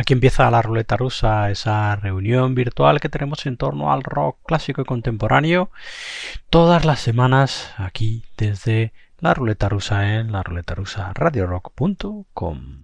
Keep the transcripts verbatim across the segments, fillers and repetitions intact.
Aquí empieza la ruleta rusa, esa reunión virtual que tenemos en torno al rock clásico y contemporáneo todas las semanas aquí desde la ruleta rusa en la ruleta rusa radio rock punto com.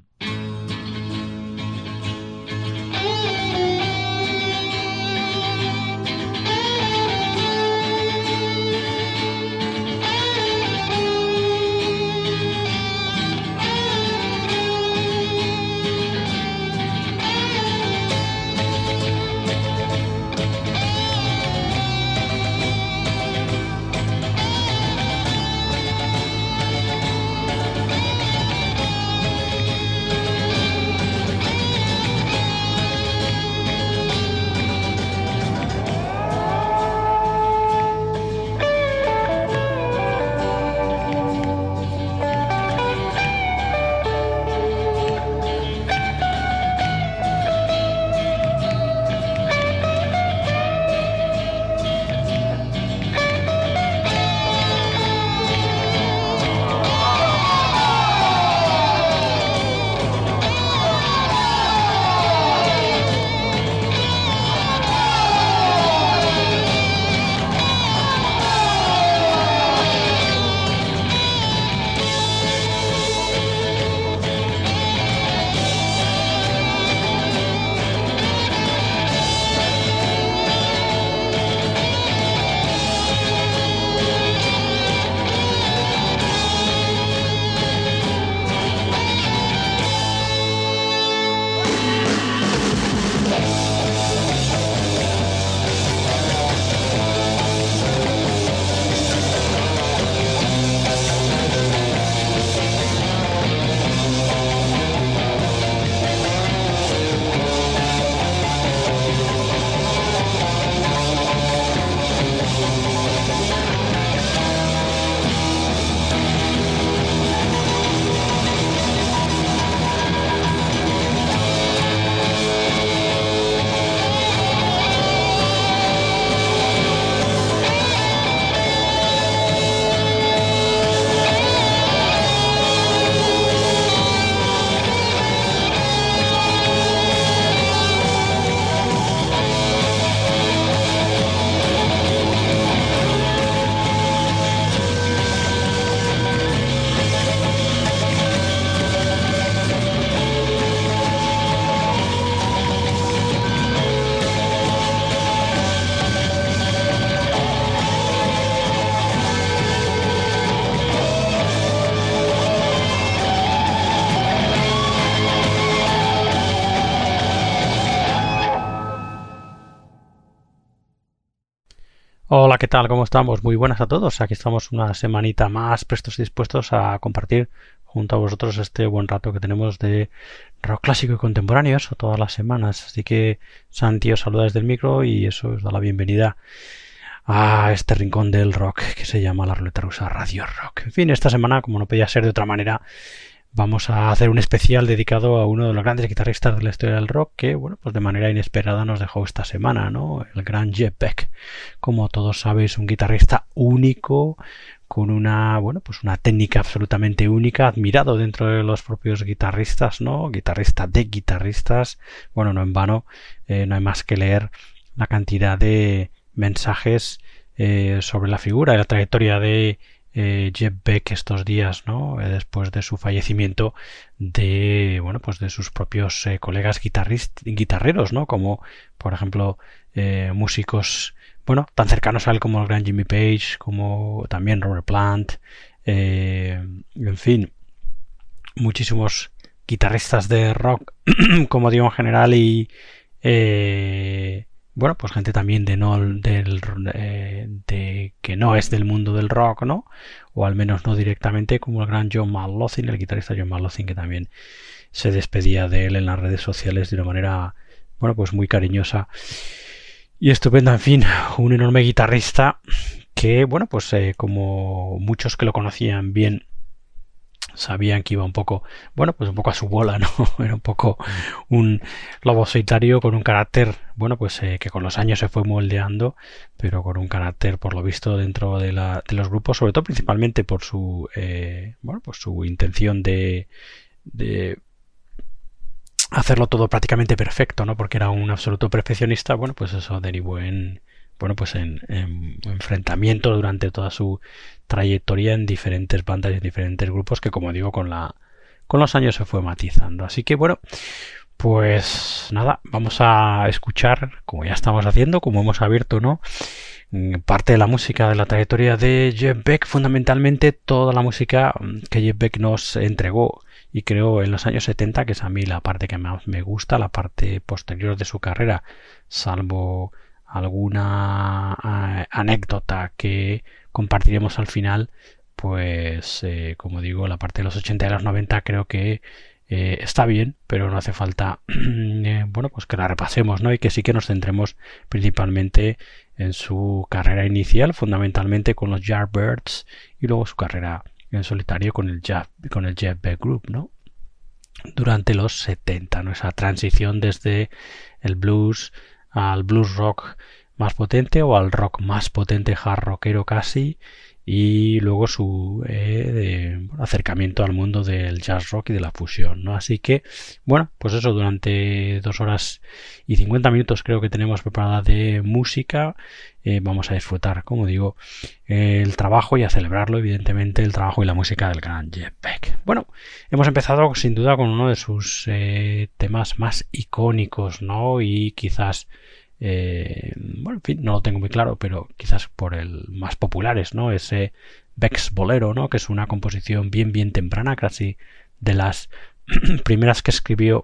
Hola, ¿qué tal? ¿Cómo estamos? Muy buenas a todos. Aquí estamos una semanita más prestos y dispuestos a compartir junto a vosotros este buen rato que tenemos de rock clásico y contemporáneo, eso todas las semanas. Así que Santi os saluda desde el micro y eso os da la bienvenida a este rincón del rock que se llama la ruleta rusa Radio Rock. En fin, esta semana, como no podía ser de otra manera, vamos a hacer un especial dedicado a uno de los grandes guitarristas de la historia del rock que, bueno, pues de manera inesperada nos dejó esta semana, ¿no? El gran Jeff Beck. Como todos sabéis, un guitarrista único, con una, bueno, pues una técnica absolutamente única, admirado dentro de los propios guitarristas, ¿no? Guitarrista de guitarristas. Bueno, no en vano, eh, no hay más que leer la cantidad de mensajes eh, sobre la figura y la trayectoria de Eh, Jeff Beck estos días, ¿no? Eh, después de su fallecimiento, de bueno, pues de sus propios eh, colegas guitarreros, ¿no? Como por ejemplo eh, músicos, bueno, tan cercanos a él como el gran Jimmy Page, como también Robert Plant, eh, en fin, muchísimos guitarristas de rock, como digo en general, y eh, bueno, pues gente también de no del eh, de que no es del mundo del rock, ¿no? O al menos no directamente, como el gran John McLaughlin, el guitarrista John McLaughlin, que también se despedía de él en las redes sociales de una manera, bueno, pues muy cariñosa y estupenda. En fin, un enorme guitarrista que, bueno, pues eh, como muchos que lo conocían bien sabían que iba un poco, bueno, pues un poco a su bola, ¿no? Era un poco un lobo solitario con un carácter, bueno, pues eh, que con los años se fue moldeando, pero con un carácter, por lo visto, dentro de, la, de los grupos, sobre todo principalmente por su, eh, bueno, pues su intención de, de hacerlo todo prácticamente perfecto, ¿no? Porque era un absoluto perfeccionista. Bueno, pues eso derivó en, bueno, pues en, en enfrentamientos durante toda su trayectoria en diferentes bandas y en diferentes grupos que, como digo, con la con los años se fue matizando. Así que bueno, pues nada, vamos a escuchar, como ya estamos haciendo, como hemos abierto, ¿no?, parte de la música de la trayectoria de Jeff Beck, fundamentalmente toda la música que Jeff Beck nos entregó y creó en los años setenta, que es a mí la parte que más me gusta, la parte posterior de su carrera, salvo alguna anécdota que compartiremos al final. Pues eh, como digo, la parte de los ochenta y los noventa creo que eh, está bien, pero no hace falta eh, bueno, pues que la repasemos, ¿no? Y que sí que nos centremos principalmente en su carrera inicial, fundamentalmente con los Yardbirds, y luego su carrera en solitario con el Jeff, con el Jeff Beck Group, ¿no?, durante los setenta, ¿no?, esa transición desde el blues al blues rock más potente o al rock más potente, hard rockero casi, y luego su eh, de, bueno, acercamiento al mundo del jazz rock y de la fusión, ¿no? Así que, bueno, pues eso, durante dos horas y cincuenta minutos creo que tenemos preparada de música. Eh, vamos a disfrutar, como digo, eh, el trabajo y a celebrarlo, evidentemente, el trabajo y la música del gran Jeff Beck. Bueno, hemos empezado sin duda con uno de sus eh, temas más icónicos, ¿no? Y quizás Eh, bueno, en fin, no lo tengo muy claro, pero quizás por el más populares, ¿no? Ese Beck's Bolero, ¿no?, que es una composición bien bien temprana, casi de las primeras que escribió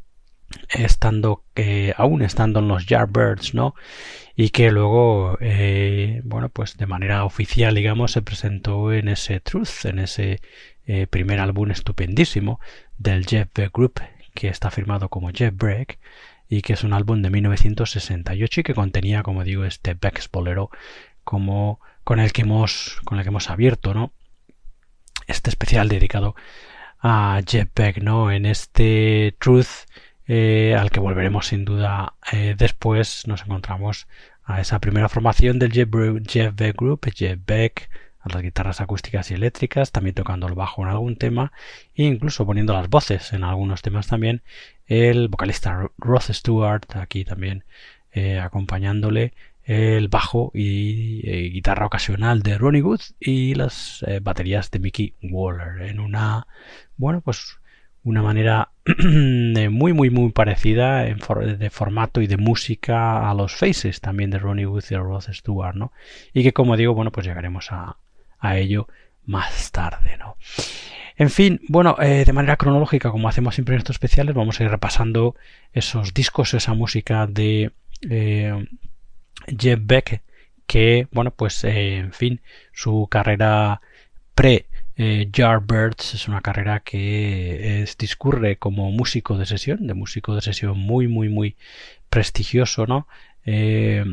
estando eh, aún estando en los Yardbirds, ¿no?, y que luego eh, bueno, pues de manera oficial, digamos, se presentó en ese Truth, en ese eh, primer álbum estupendísimo del Jeff Beck Group, que está firmado como Jeff Beck, y que es un álbum de mil novecientos sesenta y ocho y que contenía, como digo, este Beck's Bolero, como con el que hemos con el que hemos abierto, ¿no?, este especial dedicado a Jeff Beck, ¿no? En este Truth, eh, al que volveremos sin duda eh, después, nos encontramos a esa primera formación del Jeff, Jeff Beck Group, Jeff Beck a las guitarras acústicas y eléctricas, también tocando el bajo en algún tema e incluso poniendo las voces en algunos temas también, el vocalista Rod Stewart aquí también eh, acompañándole, el bajo y eh, guitarra ocasional de Ronnie Wood y las eh, baterías de Mickey Waller, en una, bueno, pues una manera muy muy muy parecida en for de formato y de música a los Faces también de Ronnie Wood y Rod Stewart, ¿no? Y que, como digo, bueno, pues llegaremos a a ello más tarde, ¿no? En fin, bueno, eh, de manera cronológica, como hacemos siempre en estos especiales, vamos a ir repasando esos discos, esa música de eh, Jeff Beck, que, bueno, pues eh, en fin, su carrera pre eh, Yardbirds es una carrera que es, discurre como músico de sesión, de músico de sesión muy muy muy prestigioso, ¿no? Eh,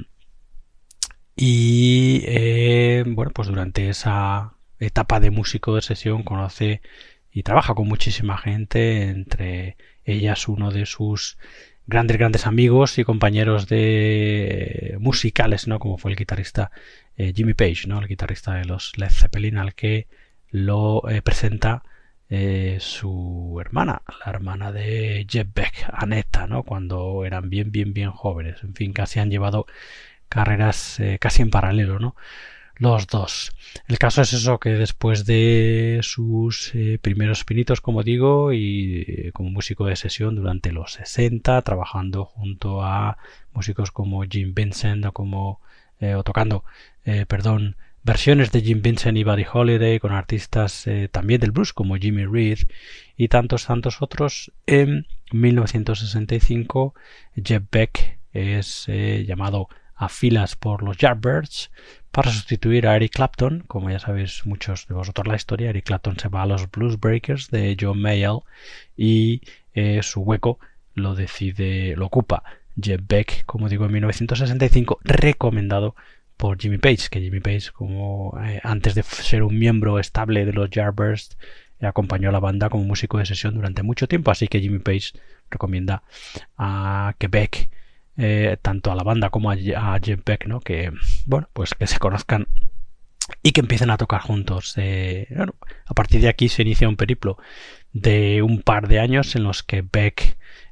Y eh, bueno, pues durante esa etapa de músico de sesión conoce y trabaja con muchísima gente, entre ellas uno de sus grandes grandes amigos y compañeros de musicales, ¿no?, como fue el guitarrista eh, Jimmy Page, ¿no?, el guitarrista de los Led Zeppelin, al que lo eh, presenta eh, su hermana, la hermana de Jeff Beck, Annetta, ¿no?, cuando eran bien bien bien jóvenes. En fin, casi han llevado carreras eh, casi en paralelo, ¿no?, los dos. El caso es eso, que después de sus eh, primeros pinitos, como digo, y eh, como músico de sesión durante los sesenta, trabajando junto a músicos como Jim Vincent o como eh, o tocando, eh, perdón, versiones de Jim Vincent y Buddy Holliday con artistas eh, también del blues como Jimmy Reed y tantos tantos otros, en mil novecientos sesenta y cinco Jeff Beck es eh, llamado a filas por los Yardbirds para sustituir a Eric Clapton. Como ya sabéis muchos de vosotros la historia, Eric Clapton se va a los Blues Breakers de John Mayall y eh, su hueco lo decide, lo ocupa Jeff Beck, como digo, en mil novecientos sesenta y cinco, recomendado por Jimmy Page, que Jimmy Page, como eh, antes de ser un miembro estable de los Yardbirds, eh, acompañó a la banda como músico de sesión durante mucho tiempo, así que Jimmy Page recomienda a que Beck, Eh, tanto a la banda como a, a Jeff Beck, ¿no?, que, bueno, pues que se conozcan y que empiecen a tocar juntos. Eh, bueno, a partir de aquí se inicia un periplo de un par de años en los que Beck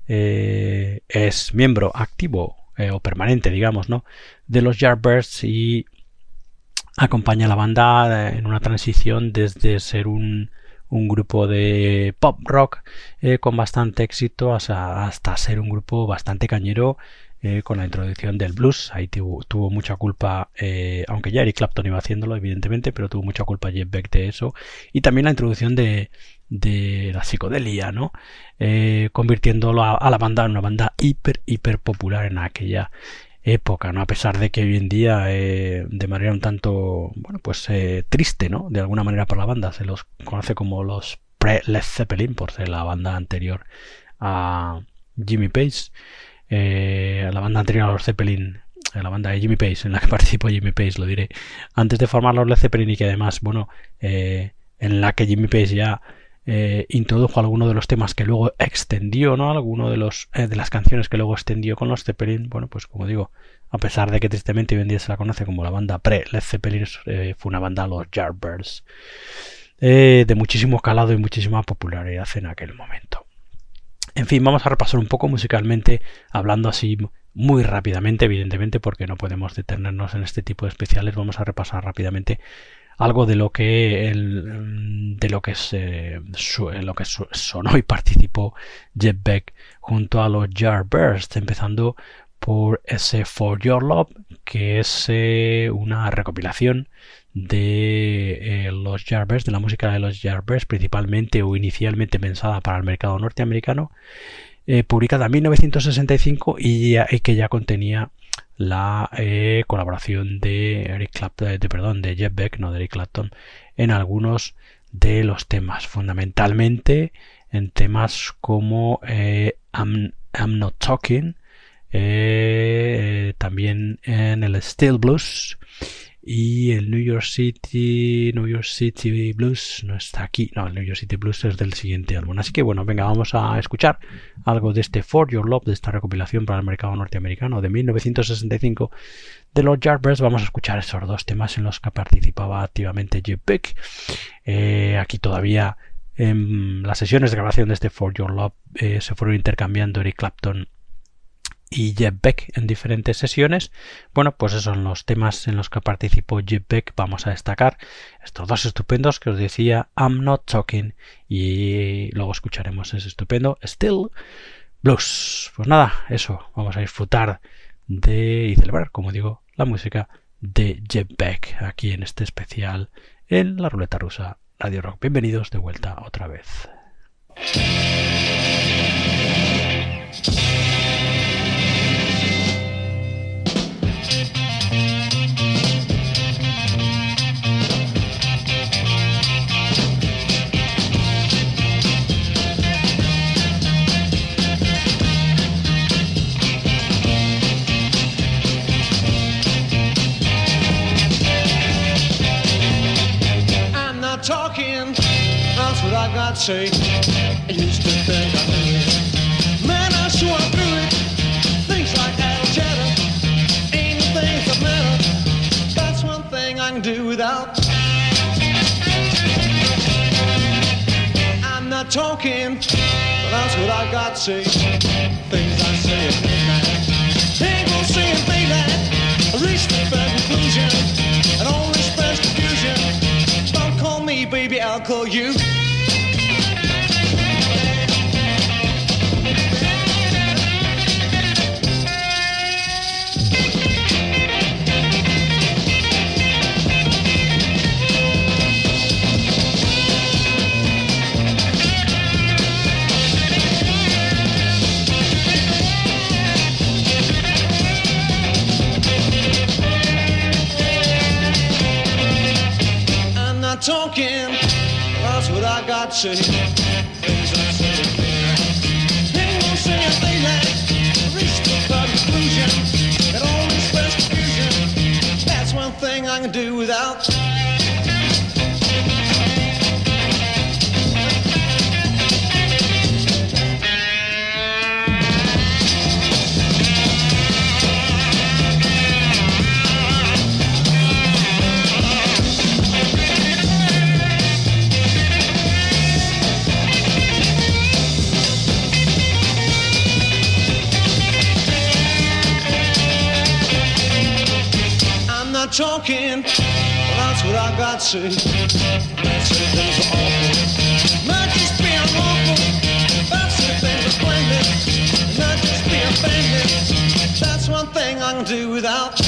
eh, es miembro activo eh, o permanente, digamos, ¿no?, de los Yardbirds y acompaña a la banda en una transición desde ser un, un grupo de pop rock eh, con bastante éxito hasta, hasta ser un grupo bastante cañero eh, con la introducción del blues. Ahí tuvo, tuvo mucha culpa, eh, aunque ya Eric Clapton iba haciéndolo evidentemente, pero tuvo mucha culpa Jeff Beck de eso, y también la introducción de, de la psicodelia, ¿no?, eh, convirtiéndolo a, a la banda en una banda hiper hiper popular en aquella época, ¿no?, a pesar de que hoy en día eh, de manera un tanto, bueno, pues eh, triste, ¿no?, de alguna manera por la banda, se los conoce como los pre-Led Zeppelin por ser la banda anterior a Jimmy Page, eh, la banda anterior a los Zeppelin, la banda de Jimmy Page, en la que participó Jimmy Page, lo diré, antes de formar los Led Zeppelin, y que además, bueno, eh, en la que Jimmy Page ya Eh, introdujo alguno de los temas que luego extendió, ¿no?, alguno de los eh, de las canciones que luego extendió con los Zeppelin. Bueno, pues como digo, a pesar de que tristemente hoy en día se la conoce como la banda pre-Led Zeppelin, eh, fue una banda, los Yardbirds, eh, de muchísimo calado y muchísima popularidad en aquel momento. En fin, vamos a repasar un poco musicalmente, hablando así muy rápidamente, evidentemente, porque no podemos detenernos en este tipo de especiales. Vamos a repasar rápidamente algo de lo que el, de lo que se su, lo que su, sonó y participó Jeff Beck junto a los Yardbirds, empezando por ese For Your Love, que es eh, una recopilación de eh, los Yardbirds, de la música de los Yardbirds, principalmente o inicialmente pensada para el mercado norteamericano, eh, publicada en mil novecientos sesenta y cinco y, ya, y que ya contenía la eh, colaboración de Eric Clapton, de, perdón, de Jeff Beck, no de Eric Clapton, en algunos de los temas, fundamentalmente en temas como eh, I'm, I'm Not Talking, eh, también en el Steel Blues y el New York City New York City Blues no está aquí, no, el New York City Blues es del siguiente álbum. Así que bueno, venga, vamos a escuchar algo de este For Your Love, de esta recopilación para el mercado norteamericano de mil novecientos sesenta y cinco de los Yardbirds. Vamos a escuchar esos dos temas en los que participaba activamente Jeff Beck. Eh, aquí todavía en las sesiones de grabación de este For Your Love eh, se fueron intercambiando Eric Clapton y Jeff Beck en diferentes sesiones. Bueno, pues esos son los temas en los que participó Jeff Beck. Vamos a destacar estos dos estupendos que os decía, I'm Not Talking, y luego escucharemos ese estupendo Still Blues. Pues nada, eso, vamos a disfrutar de y celebrar, como digo, la música de Jeff Beck aquí en este especial en la Ruleta Rusa Radio Rock. Bienvenidos de vuelta otra vez. Talking, that's what I got to say. I used to think I knew it. Man, I sure I threw it. Things like idle chatter ain't the things that matter. That's one thing I can do without. I'm not talking, but that's what I got to say. Things I say at midnight ain't gonna say in daylight. I reached the bad conclusion and all expressed confusion. Baby, I'll call you. I'm not talking, that's what I got to say. Things I say ain't gonna say a thing like reach the conclusion and all express confusion. That's one thing I can do without. not talking, that's what I got to say. That's the things are awful, not just being awful. That's the things are splendid, not just being offended. That's one thing I can do without.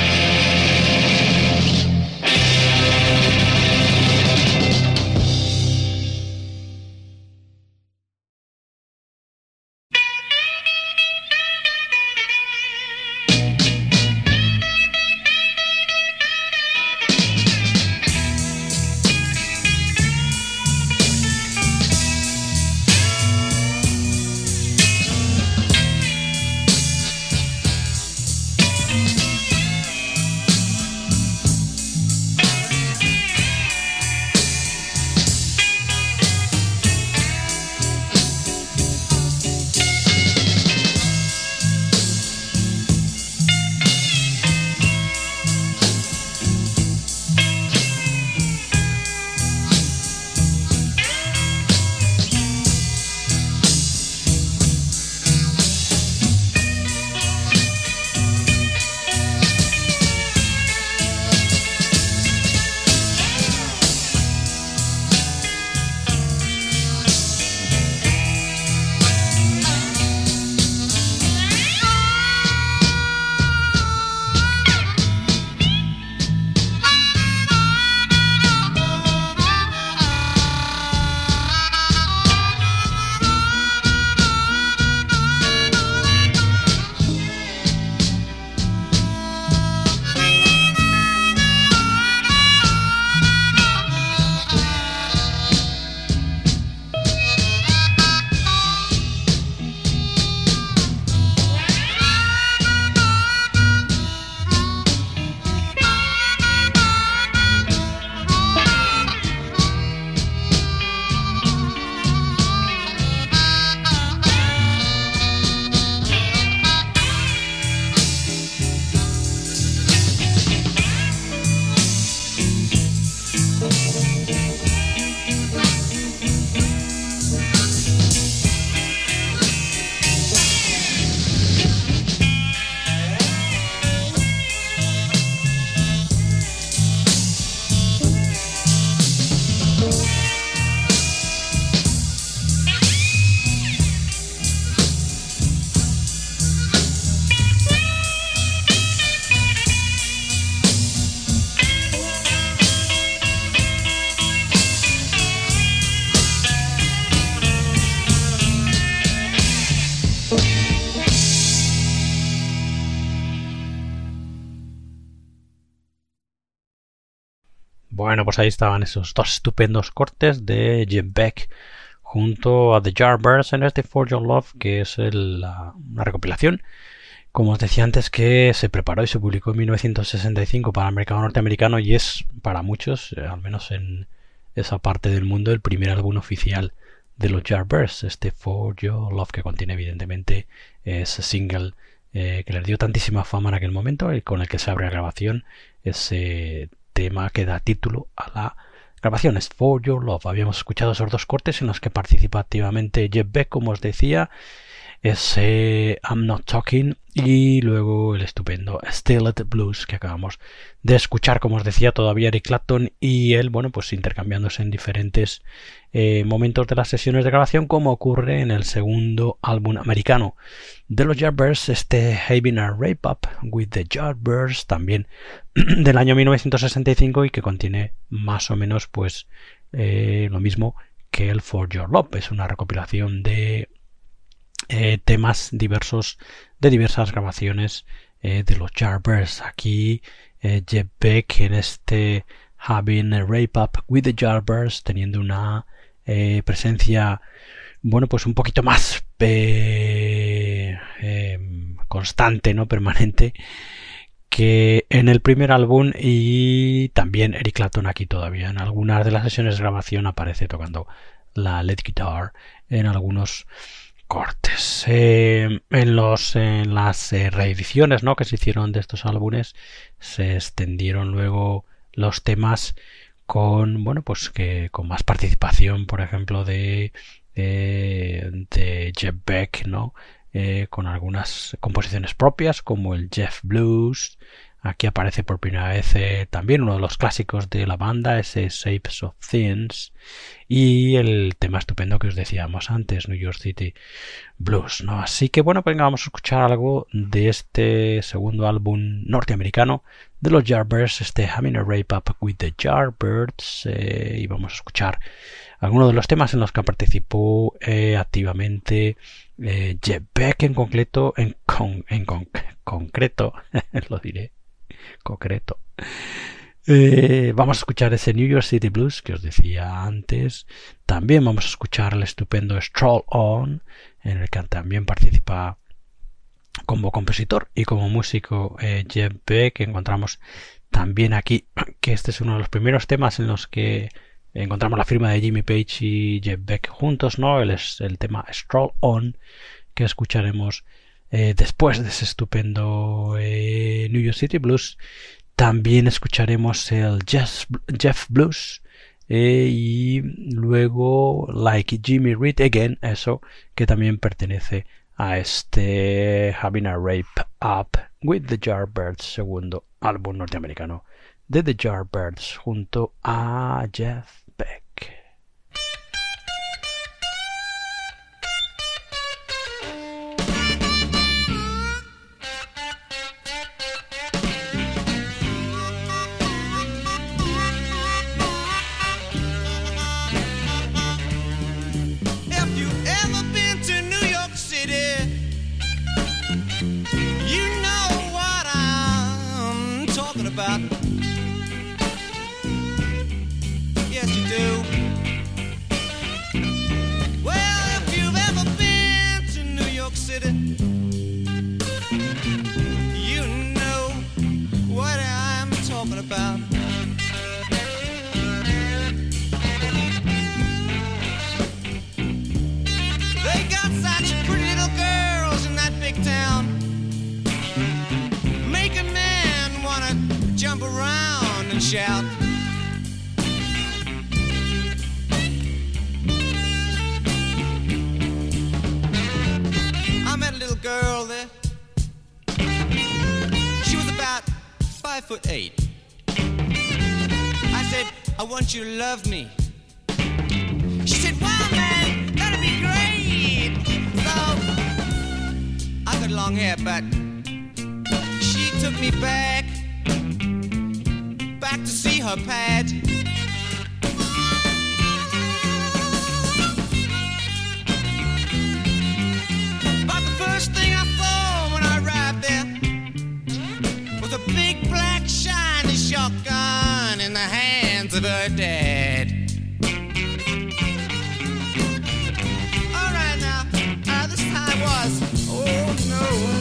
Bueno, pues ahí estaban esos dos estupendos cortes de Jeff Beck junto a The Yardbirds en este For Your Love, que es el, la, una recopilación, como os decía antes, que se preparó y se publicó en mil novecientos sesenta y cinco para el mercado norteamericano y es para muchos, eh, al menos en esa parte del mundo, el primer álbum oficial de los Yardbirds, este For Your Love, que contiene evidentemente ese single eh, que les dio tantísima fama en aquel momento y con el que se abre la grabación, ese tema que da título a la grabación, es For Your Love. Habíamos escuchado esos dos cortes en los que participa activamente Jeff Beck, como os decía, ese I'm Not Talking y luego el estupendo Still at the Blues que acabamos de escuchar, como os decía, todavía Eric Clapton y él, bueno, pues intercambiándose en diferentes eh, momentos de las sesiones de grabación, como ocurre en el segundo álbum americano de los Yardbirds, este Having a Wrap Up with the Yardbirds, también del año mil novecientos sesenta y cinco y que contiene más o menos pues eh, lo mismo que el For Your Love. Es una recopilación de Eh, temas diversos de diversas grabaciones eh, de los Yardbirds. Aquí eh, Jeff Beck en este Having a Wrap Up with the Yardbirds, teniendo una eh, presencia, bueno, pues un poquito más eh, eh, constante, no permanente, que en el primer álbum, y también Eric Clapton aquí todavía en algunas de las sesiones de grabación aparece tocando la lead guitar en algunos cortes. Eh, en los en las eh, reediciones, ¿no?, que se hicieron de estos álbumes, se extendieron luego los temas con, bueno, pues que con más participación, por ejemplo, de de, de Jeff Beck, ¿no? Eh, con algunas composiciones propias como el Jeff Blues, Aquí aparece por primera vez eh, también uno de los clásicos de la banda, ese Shapes of Things, y el tema estupendo que os decíamos antes, New York City Blues, ¿no? Así que bueno, venga, vamos a escuchar algo de este segundo álbum norteamericano de los Yardbirds, este Having a Rape Up with the Yardbirds, eh, y vamos a escuchar algunos de los temas en los que participó eh, activamente eh, Jeff Beck en concreto, en, con, en con, concreto, lo diré, concreto. Eh, vamos a escuchar ese New York City Blues que os decía antes. También vamos a escuchar el estupendo Stroll On, en el que también participa como compositor y como músico eh, Jeff Beck. Encontramos también aquí que este es uno de los primeros temas en los que encontramos la firma de Jimmy Page y Jeff Beck juntos, ¿no? El, es el tema Stroll On, que escucharemos eh, después de ese estupendo eh, New York City Blues. También escucharemos el Jeff, Jeff Blues eh, y luego Like Jimmy Reed Again, eso que también pertenece a este Having a Rape Up with the Yardbirds, segundo álbum norteamericano de The Yardbirds junto a Jeff Beck. Yes, you do. Well, if you've ever been to New York City, you know what I'm talking about. They got such pretty little girls in that big town, make a man wanna jump around and shout. I met a little girl there. She was about five foot eight. I said, I want you to love me. She said, wow, man, that'd be great. So I got long hair, but she took me back back to see her pad. But the first thing I saw when I arrived there was a big black shiny shotgun in the hands of her dad. All right now, uh, this time was, oh no.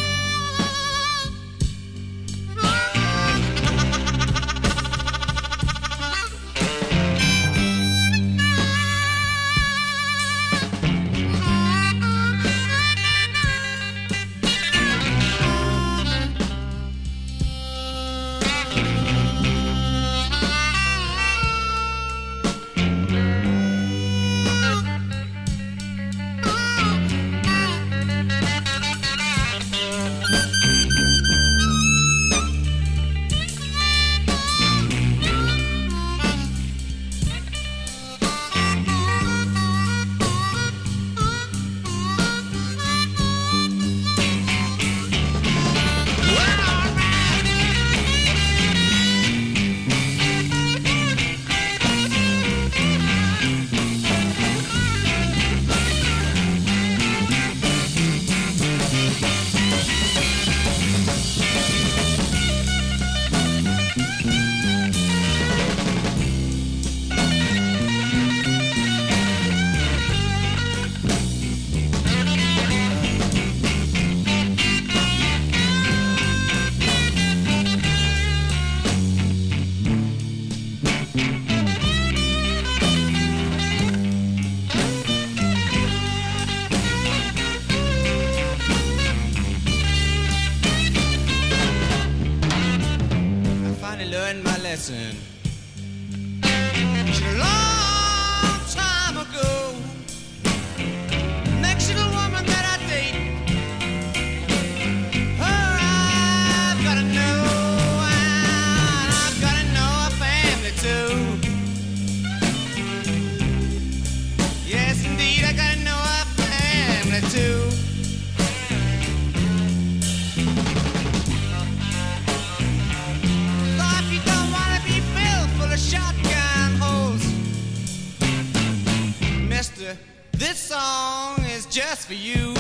lesson. A long time ago, next little woman that I date, her I've gotta know. for you.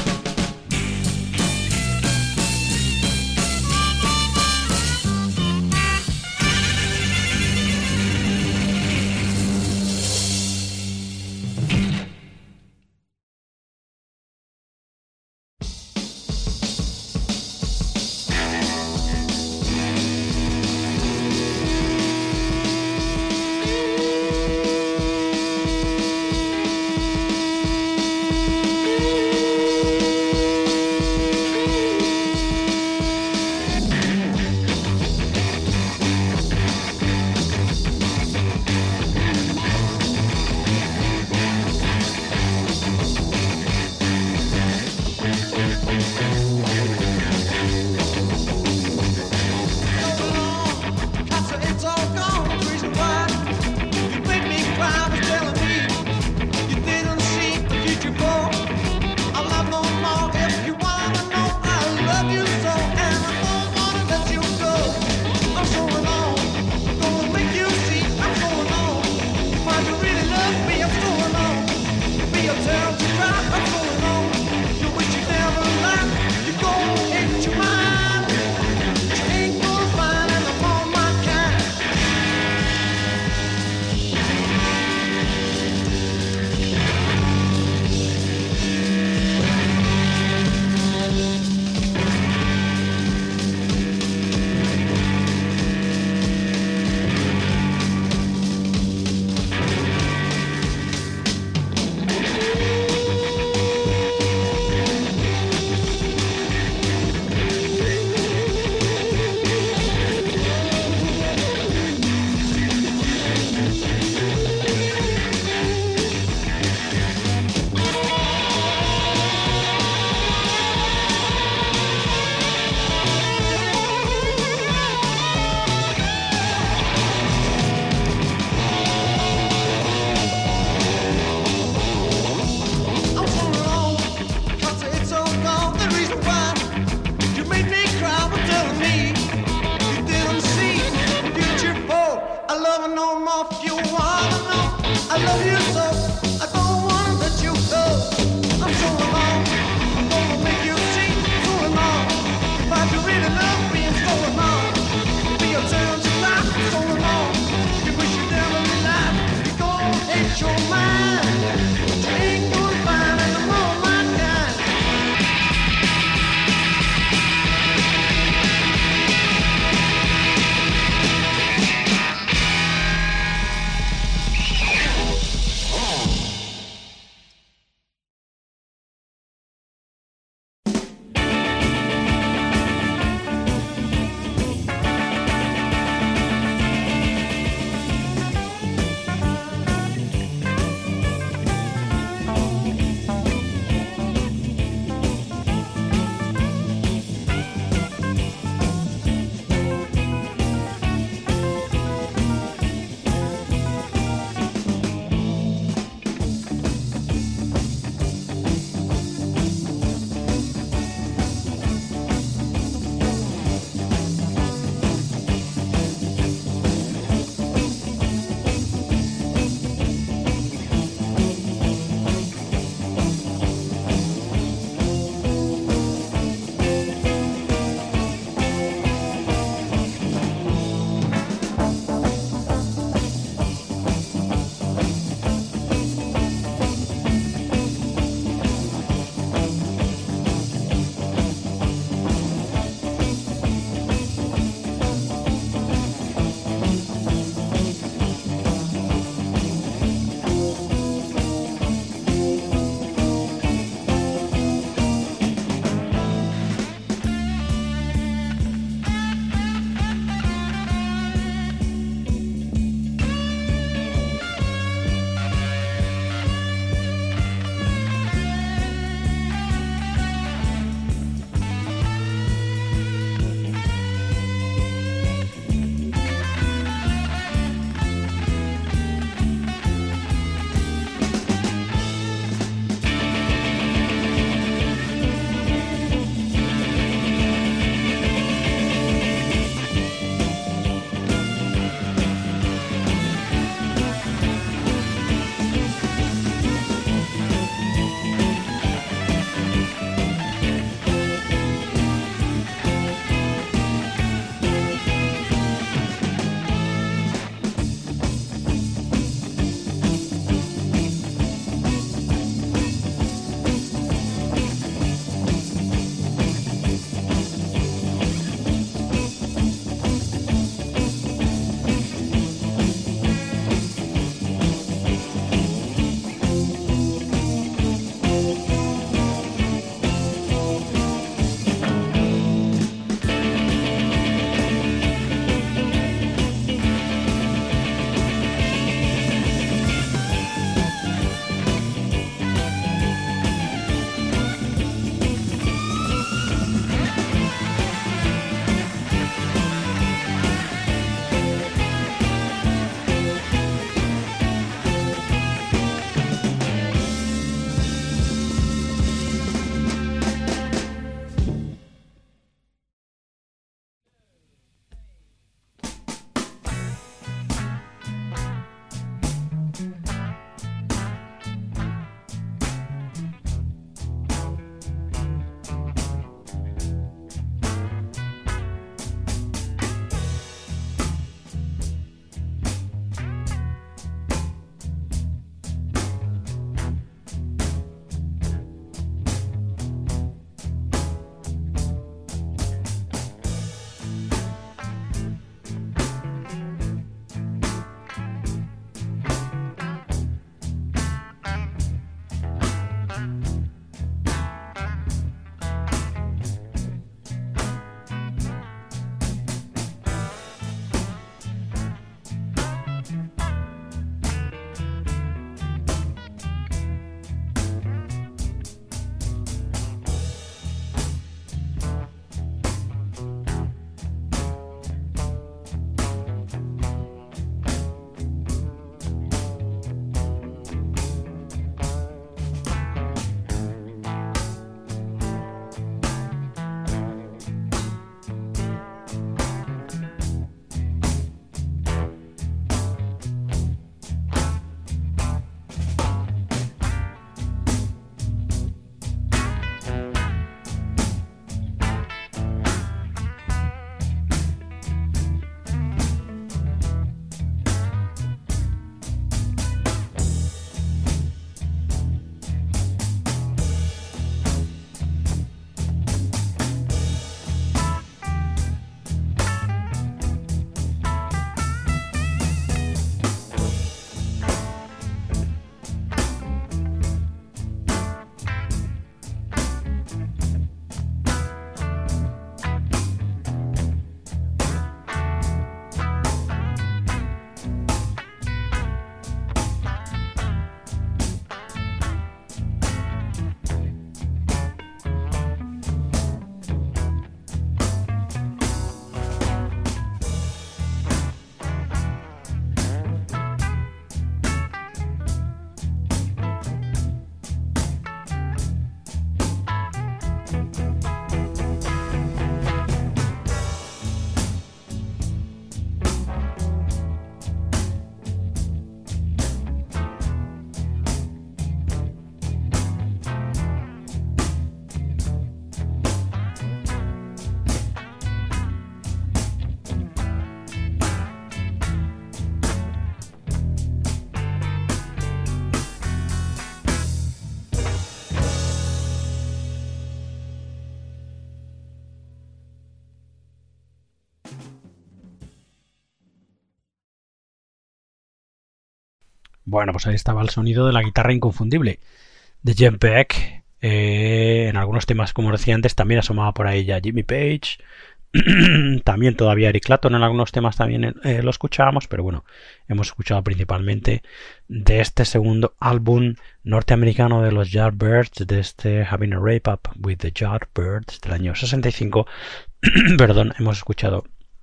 Bueno, pues ahí estaba el sonido de la guitarra inconfundible de Jeff Beck. Eh, en algunos temas, como decía antes, también asomaba por ahí ya Jimmy Page. También todavía Eric Clapton en algunos temas también eh, lo escuchábamos, pero bueno, hemos escuchado principalmente de este segundo álbum norteamericano de los Yardbirds, de este Having a Wrap Up with the Yardbirds del año sesenta y cinco. Perdón, hemos escuchado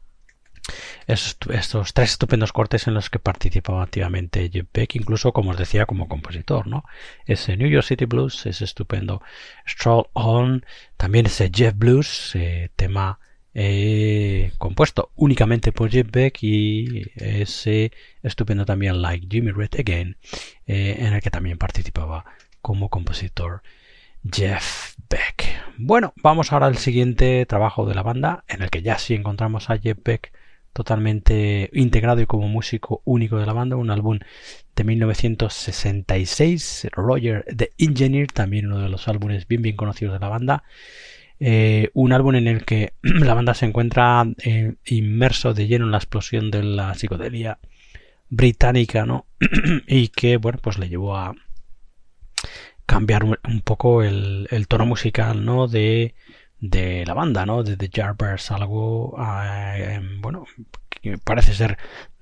estos, estos tres estupendos cortes en los que participaba activamente Jeff Beck, incluso como os decía como compositor, ¿no? Ese New York City Blues, ese estupendo Stroll On, también ese Jeff Blues, eh, tema Eh, compuesto únicamente por Jeff Beck, y ese estupendo también Like Jimmy Reed Again, eh, en el que también participaba como compositor Jeff Beck. Bueno, vamos ahora al siguiente trabajo de la banda, en el que ya sí encontramos a Jeff Beck totalmente integrado y como músico único de la banda, un álbum de mil novecientos sesenta y seis, Roger the Engineer, también uno de los álbumes bien bien conocidos de la banda. Eh, un álbum en el que la banda se encuentra eh, inmerso de lleno en la explosión de la psicodelia británica, ¿no? Y que, bueno, pues le llevó a cambiar un, un poco el, el tono musical, ¿no? De, de la banda, ¿no? De The Yardbirds, algo, eh, bueno, que parece ser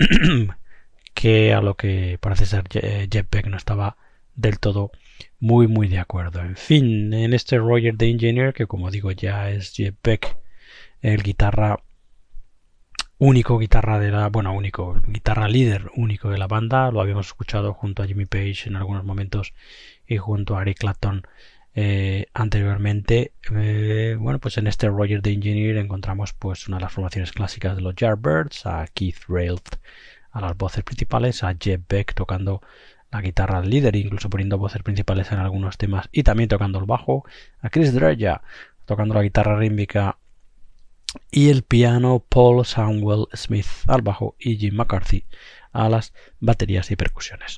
que a lo que parece ser Jeff Beck no estaba del todo muy muy de acuerdo. En fin, en este Roger the Engineer, que como digo ya es Jeff Beck, el guitarra único, guitarra de la, bueno, único, guitarra líder único de la banda, lo habíamos escuchado junto a Jimmy Page en algunos momentos y junto a Eric Clapton eh, anteriormente. Eh, bueno, pues en este Roger the Engineer encontramos pues una de las formaciones clásicas de los Yardbirds, a Keith Railth a las voces principales, a Jeff Beck tocando la guitarra líder, incluso poniendo voces principales en algunos temas y también tocando el bajo, a Chris Dreja tocando la guitarra rítmica y el piano, Paul Samuel Smith al bajo y Jim McCarthy a las baterías y percusiones.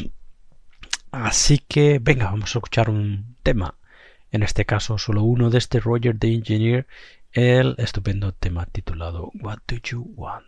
Así que venga, vamos a escuchar un tema, en este caso solo uno de este Roger the Engineer, el estupendo tema titulado What Do You Want?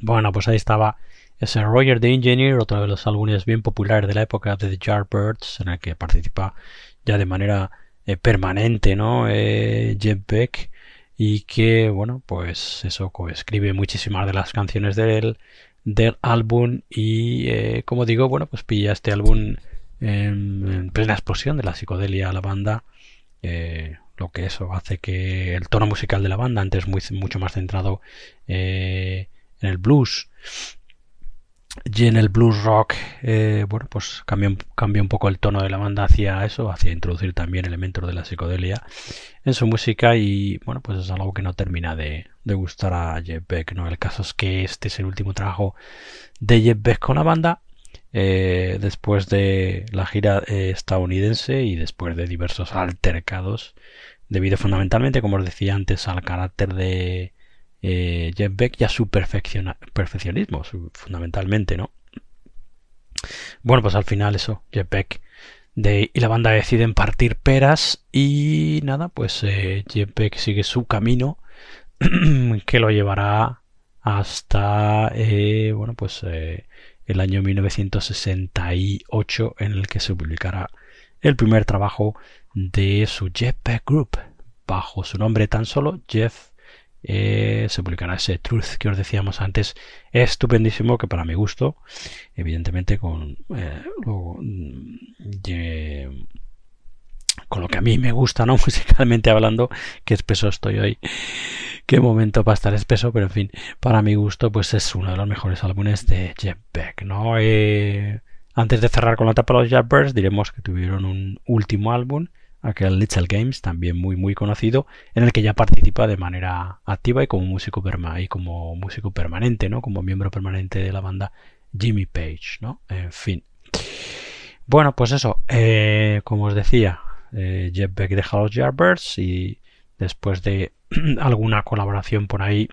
Bueno, pues ahí estaba ese Roger the Engineer, otro de los álbumes bien populares de la época de The Yardbirds, en el que participa ya de manera eh, permanente, ¿no? Eh, Jeff Beck, y que, bueno, pues eso, coescribe muchísimas de las canciones del, del álbum y, eh, como digo, bueno, pues pilla este álbum en, en plena explosión de la psicodelia a la banda, eh, lo que eso hace que el tono musical de la banda, antes muy, mucho más centrado eh, en el blues y en el blues rock, eh, bueno, pues cambia, cambia un poco el tono de la banda hacia eso, hacia introducir también elementos de la psicodelia en su música, y bueno, pues es algo que no termina de, de gustar a Jeff Beck, ¿no? El caso es que este es el último trabajo de Jeff Beck con la banda, eh, después de la gira eh, estadounidense y después de diversos altercados, debido fundamentalmente, como os decía antes, al carácter de Eh, Jeff Beck y a su perfeccionismo, su, fundamentalmente, ¿no? Bueno, pues al final eso, Jeff Beck de, y la banda deciden partir peras y nada, pues eh, Jeff Beck sigue su camino que lo llevará hasta, eh, bueno, pues eh, el año mil novecientos sesenta y ocho, en el que se publicará el primer trabajo de su Jeff Beck Group, bajo su nombre tan solo, Jeff. Eh, se publicará ese Truth que os decíamos antes, estupendísimo, que para mi gusto, evidentemente con eh, lo, eh, con lo que a mí me gusta, ¿no? Musicalmente hablando, que espeso estoy hoy, qué momento para estar espeso, pero en fin, para mi gusto, pues es uno de los mejores álbumes de Jeff Beck, ¿no? Eh, antes de cerrar con la etapa de los Yardbirds, diremos que tuvieron un último álbum, aquel Little Games, también muy muy conocido, en el que ya participa de manera activa y como músico perma y como músico permanente, ¿no? Como miembro permanente de la banda, Jimmy Page, ¿no? En fin. Bueno, pues eso, eh, como os decía, eh, Jeff Beck deja los Yardbirds y después de alguna colaboración por ahí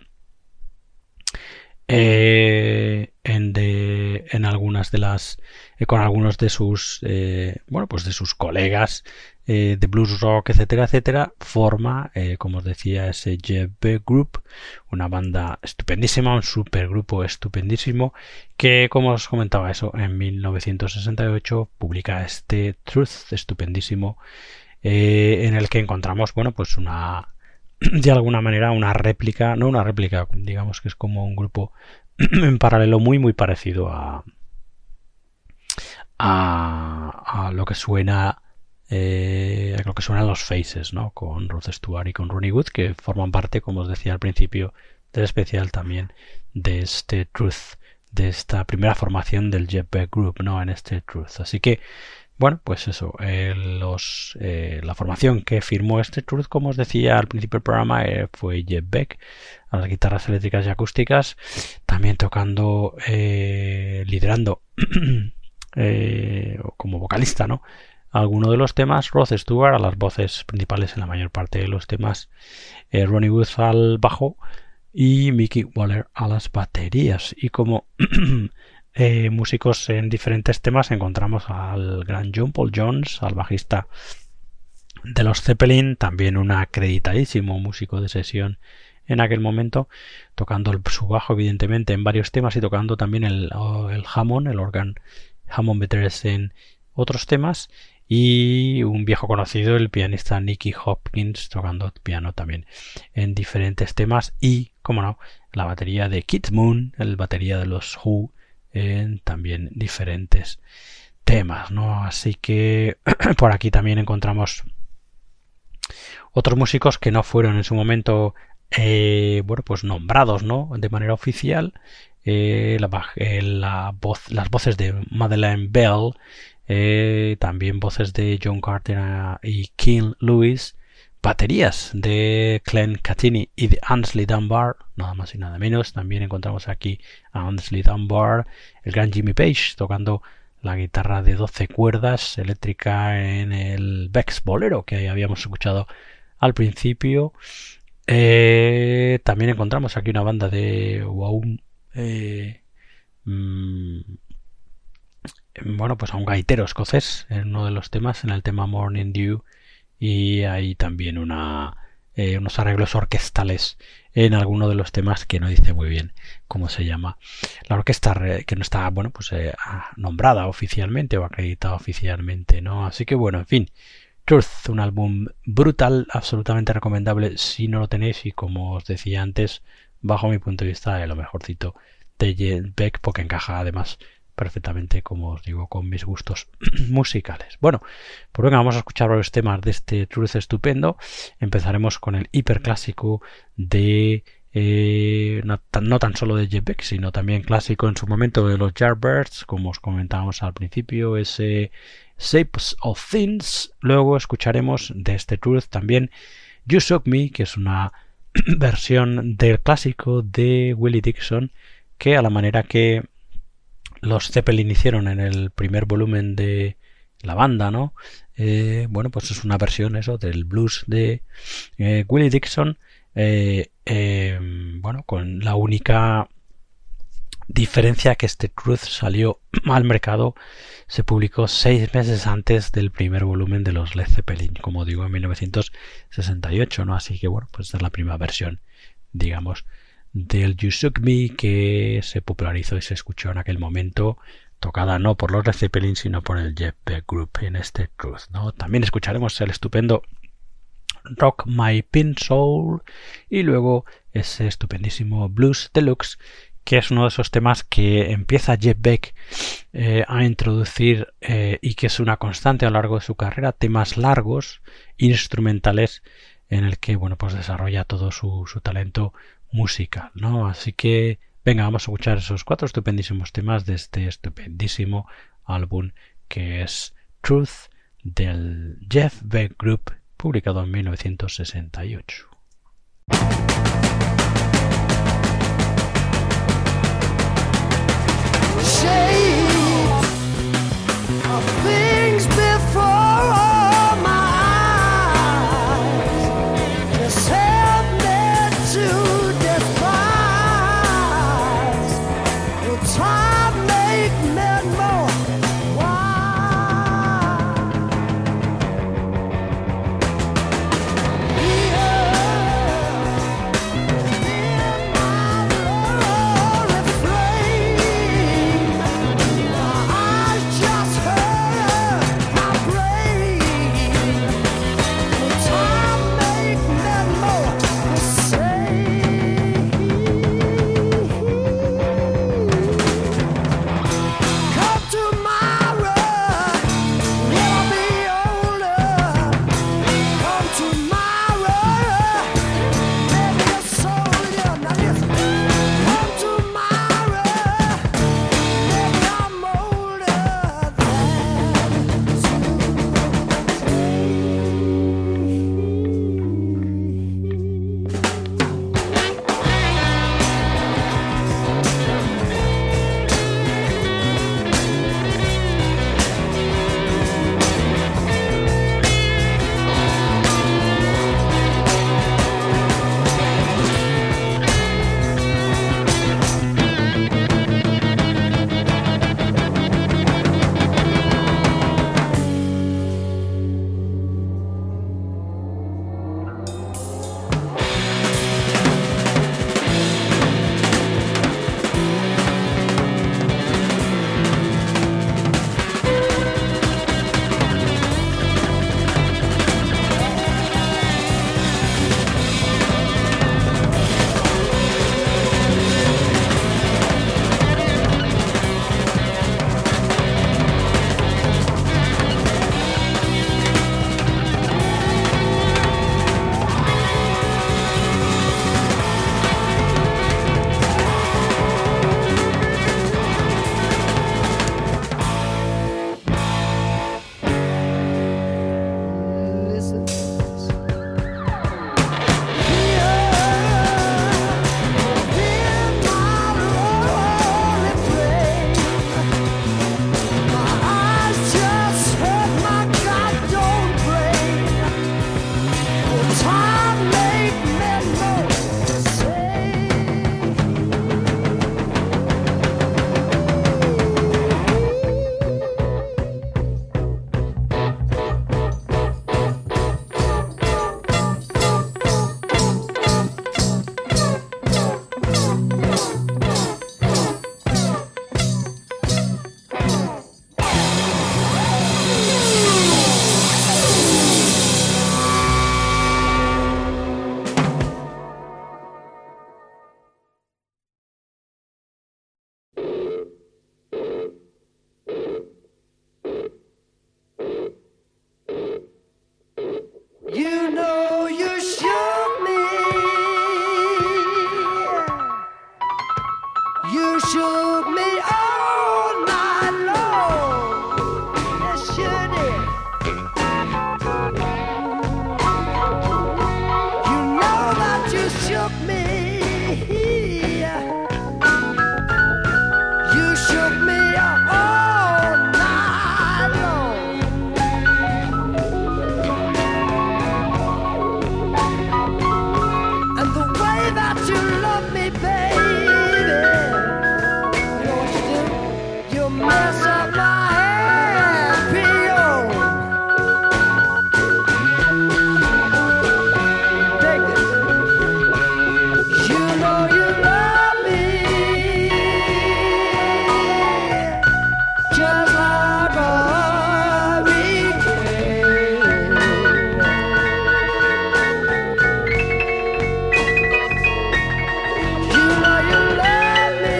eh, en, de, en algunas de las eh, con algunos de sus eh, bueno, pues de sus colegas eh, de blues rock, etcétera, etcétera, forma, eh, como os decía, ese Jeff Beck Group, una banda estupendísima, un supergrupo estupendísimo, que, como os comentaba eso, en mil novecientos sesenta y ocho publica este Truth estupendísimo, eh, en el que encontramos, bueno, pues una, de alguna manera, una réplica, no una réplica, digamos que es como un grupo en paralelo muy muy parecido a a, a lo que suena eh, a lo que suenan los Faces, ¿no? Con Rod Stewart y con Ronnie Wood, que forman parte, como os decía al principio, del especial también de este Truth, de esta primera formación del Jeff Beck Group, ¿no? En este Truth. Así que, bueno, pues eso, eh, los, eh, la formación que firmó este Truth, como os decía al principio del programa, eh, fue Jeff Beck a las guitarras eléctricas y acústicas, también tocando, eh, liderando eh, como vocalista, ¿no? Algunos de los temas, Rod Stewart a las voces principales en la mayor parte de los temas, eh, Ronnie Wood al bajo y Mickey Waller a las baterías. Y como eh, músicos en diferentes temas encontramos al gran John Paul Jones, al bajista de los Zeppelin, también un acreditadísimo músico de sesión en aquel momento, tocando el, su bajo evidentemente en varios temas y tocando también el, el Hammond, el órgano Hammond B tres en otros temas, y un viejo conocido, el pianista Nicky Hopkins, tocando piano también en diferentes temas, y, como no, la batería de Keith Moon, el batería de los Who, en también diferentes temas, ¿no? Así que por aquí también encontramos otros músicos que no fueron en su momento eh, bueno, pues nombrados, ¿no? De manera oficial. Eh, la, eh, la voz, las voces de Madeleine Bell, eh, también voces de John Carter y King Lewis, baterías de Glenn Catini y de Aynsley Dunbar, nada más y nada menos. También encontramos aquí a Aynsley Dunbar, el gran Jimmy Page tocando la guitarra de doce cuerdas eléctrica en el Beck's Bolero que habíamos escuchado al principio. Eh, también encontramos aquí una banda de wow, eh, mmm, bueno, pues a un gaitero escocés en uno de los temas, en el tema Morning Dew, y hay también una eh, unos arreglos orquestales en alguno de los temas que no dice muy bien cómo se llama la orquesta, que no está, bueno, pues eh, nombrada oficialmente o acreditada oficialmente, ¿no? Así que bueno, en fin, Truth, un álbum brutal, absolutamente recomendable si no lo tenéis, y como os decía antes, bajo mi punto de vista, de lo mejorcito de Jeff Beck, porque encaja además perfectamente, como os digo, con mis gustos musicales. Bueno, pues venga, vamos a escuchar varios temas de este Truth estupendo. Empezaremos con el hiperclásico de eh, no, tan, no tan solo de Jeff Beck, sino también clásico en su momento de los Yardbirds, como os comentábamos al principio, ese Shapes of Things. Luego escucharemos de este Truth también You Shook Me, que es una versión del clásico de Willie Dixon, que a la manera que los Zeppelin hicieron en el primer volumen de la banda, ¿no? Eh, bueno, pues es una versión eso del blues de eh, Willie Dixon, eh, eh, bueno, con la única diferencia que este Truth salió al mercado, se publicó seis meses antes del primer volumen de los Led Zeppelin, como digo, en mil novecientos sesenta y ocho, ¿no? Así que bueno, pues es la primera versión, digamos, del You Shook Me, que se popularizó y se escuchó en aquel momento, tocada no por los Led Zeppelin, sino por el Jeff Beck Group en este Truth, ¿no? También escucharemos el estupendo Rock My Pin Soul y luego ese estupendísimo Blues Deluxe, que es uno de esos temas que empieza Jeff Beck eh, a introducir eh, y que es una constante a lo largo de su carrera, temas largos, instrumentales, en el que bueno, pues desarrolla todo su, su talento musical, ¿no? Así que venga, vamos a escuchar esos cuatro estupendísimos temas de este estupendísimo álbum que es Truth del Jeff Beck Group, publicado en mil novecientos sesenta y ocho. Yeah. shook me. You shook me all night long. And the way that you love me, baby, you know what you do? You mess up my happy home. Take this. You know you love me just like a hurricane. You know you love me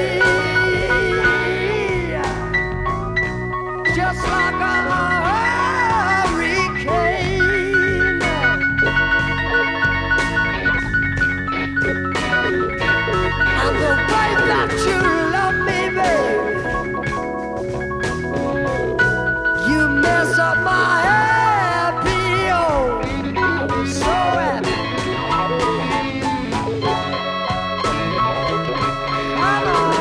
just like a hurricane. And the way that you love me, baby, you mess up my happy home. So happy. Come on.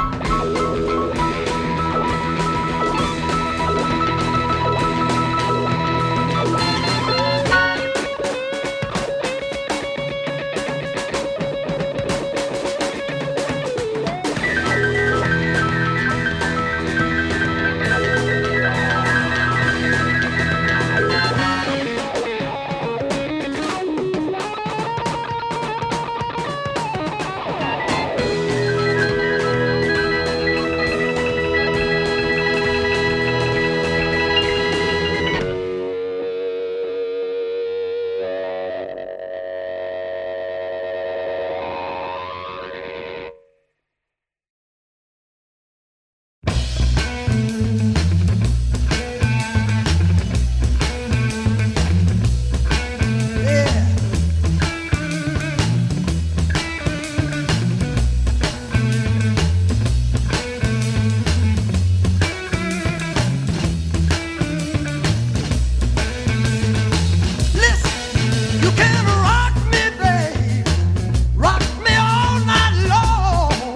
Listen, you can rock me, babe, rock me all night long.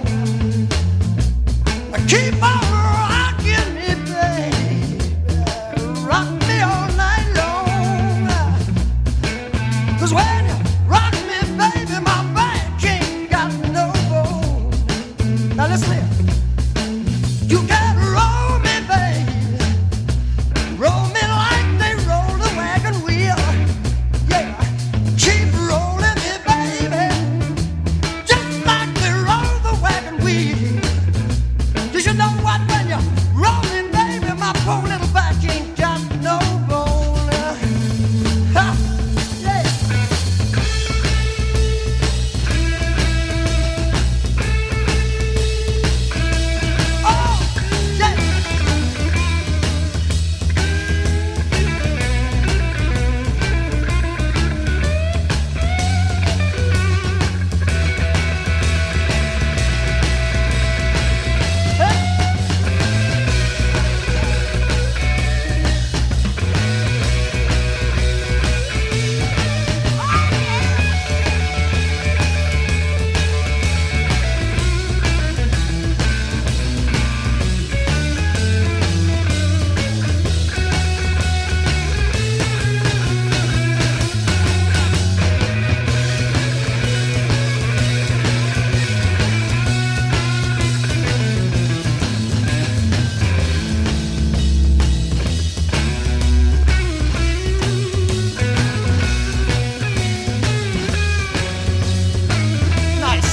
Keep on rocking me, babe, rock me all night long. 'Cause when you rock me, baby, my back ain't got no bone. Now listen here, you can roll me, babe, roll me like they roll the wagon wheel. Yeah, keep rolling me, baby, just like they roll the wagon wheel. 'Cause you know what, when you're rolling, baby, my poor little back ain't got no bone. Ha, yeah. Oh, yeah. Nice.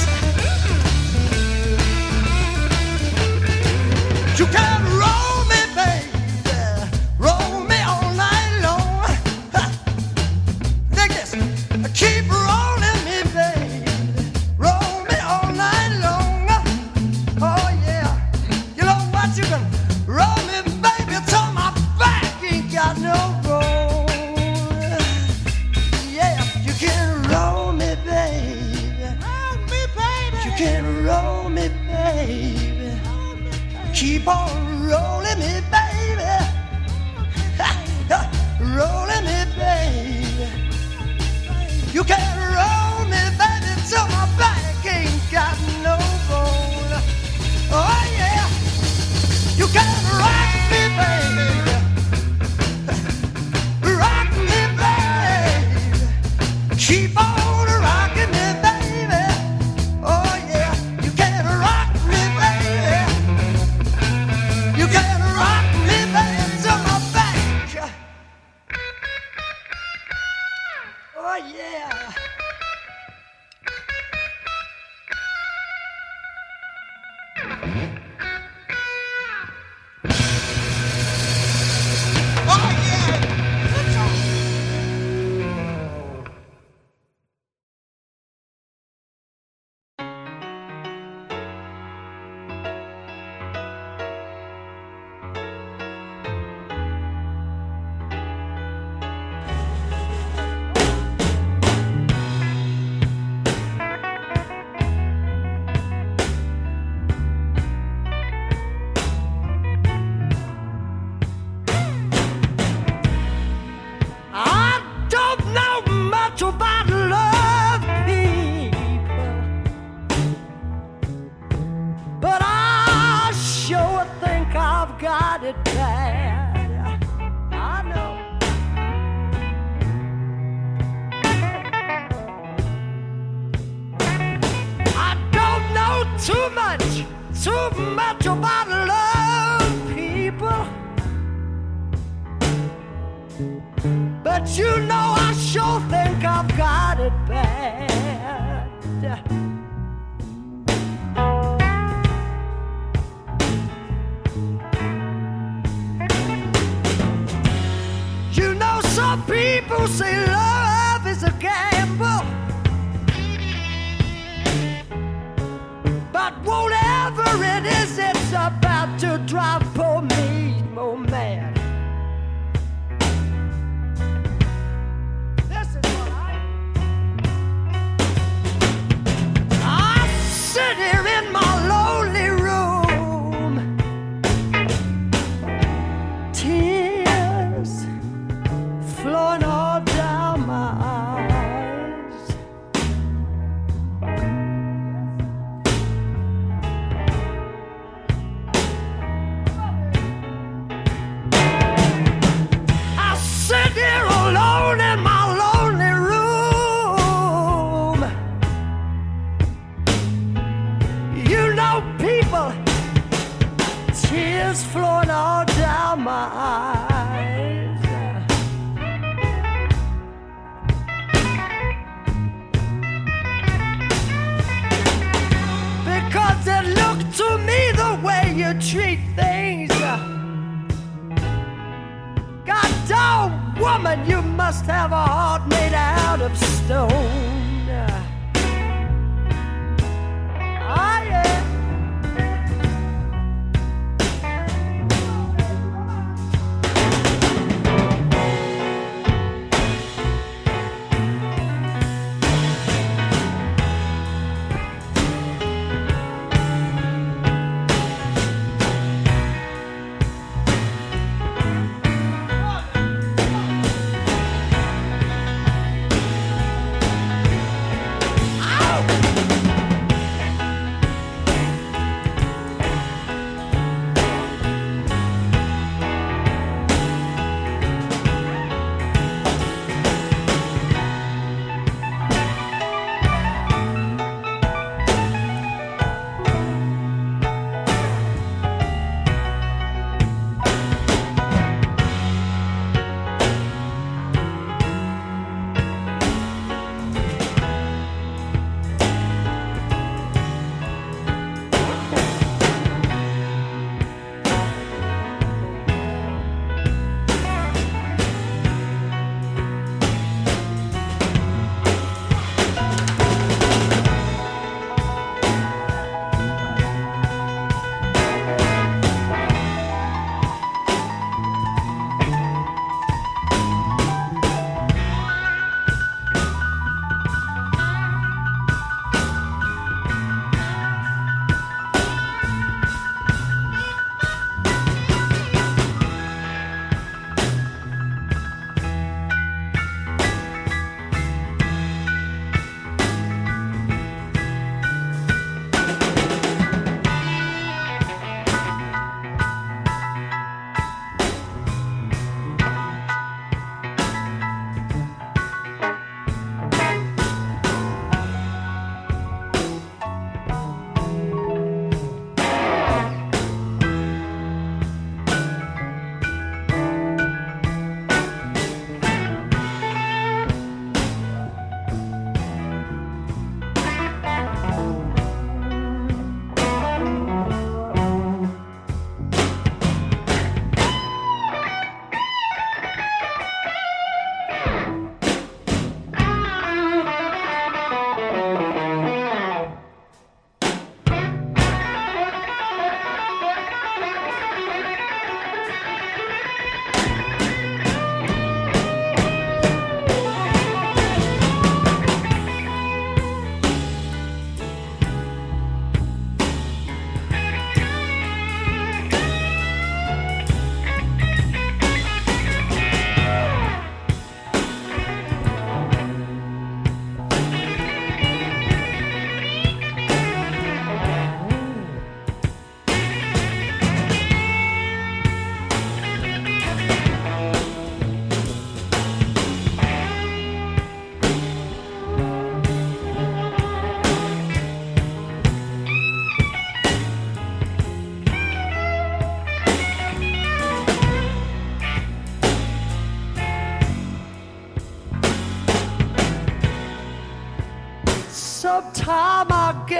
You can roll me, baby, roll me all night long. Ha. Take this. Keep rolling me, baby, roll me all night long. Oh yeah, you know what, you can roll me, baby, till my back ain't got no bone. Yeah, you can roll me, baby, roll me, baby. You can roll me, baby. Keep on rolling me, baby. Ha, ha, rolling me, baby. You can roll me, baby, till my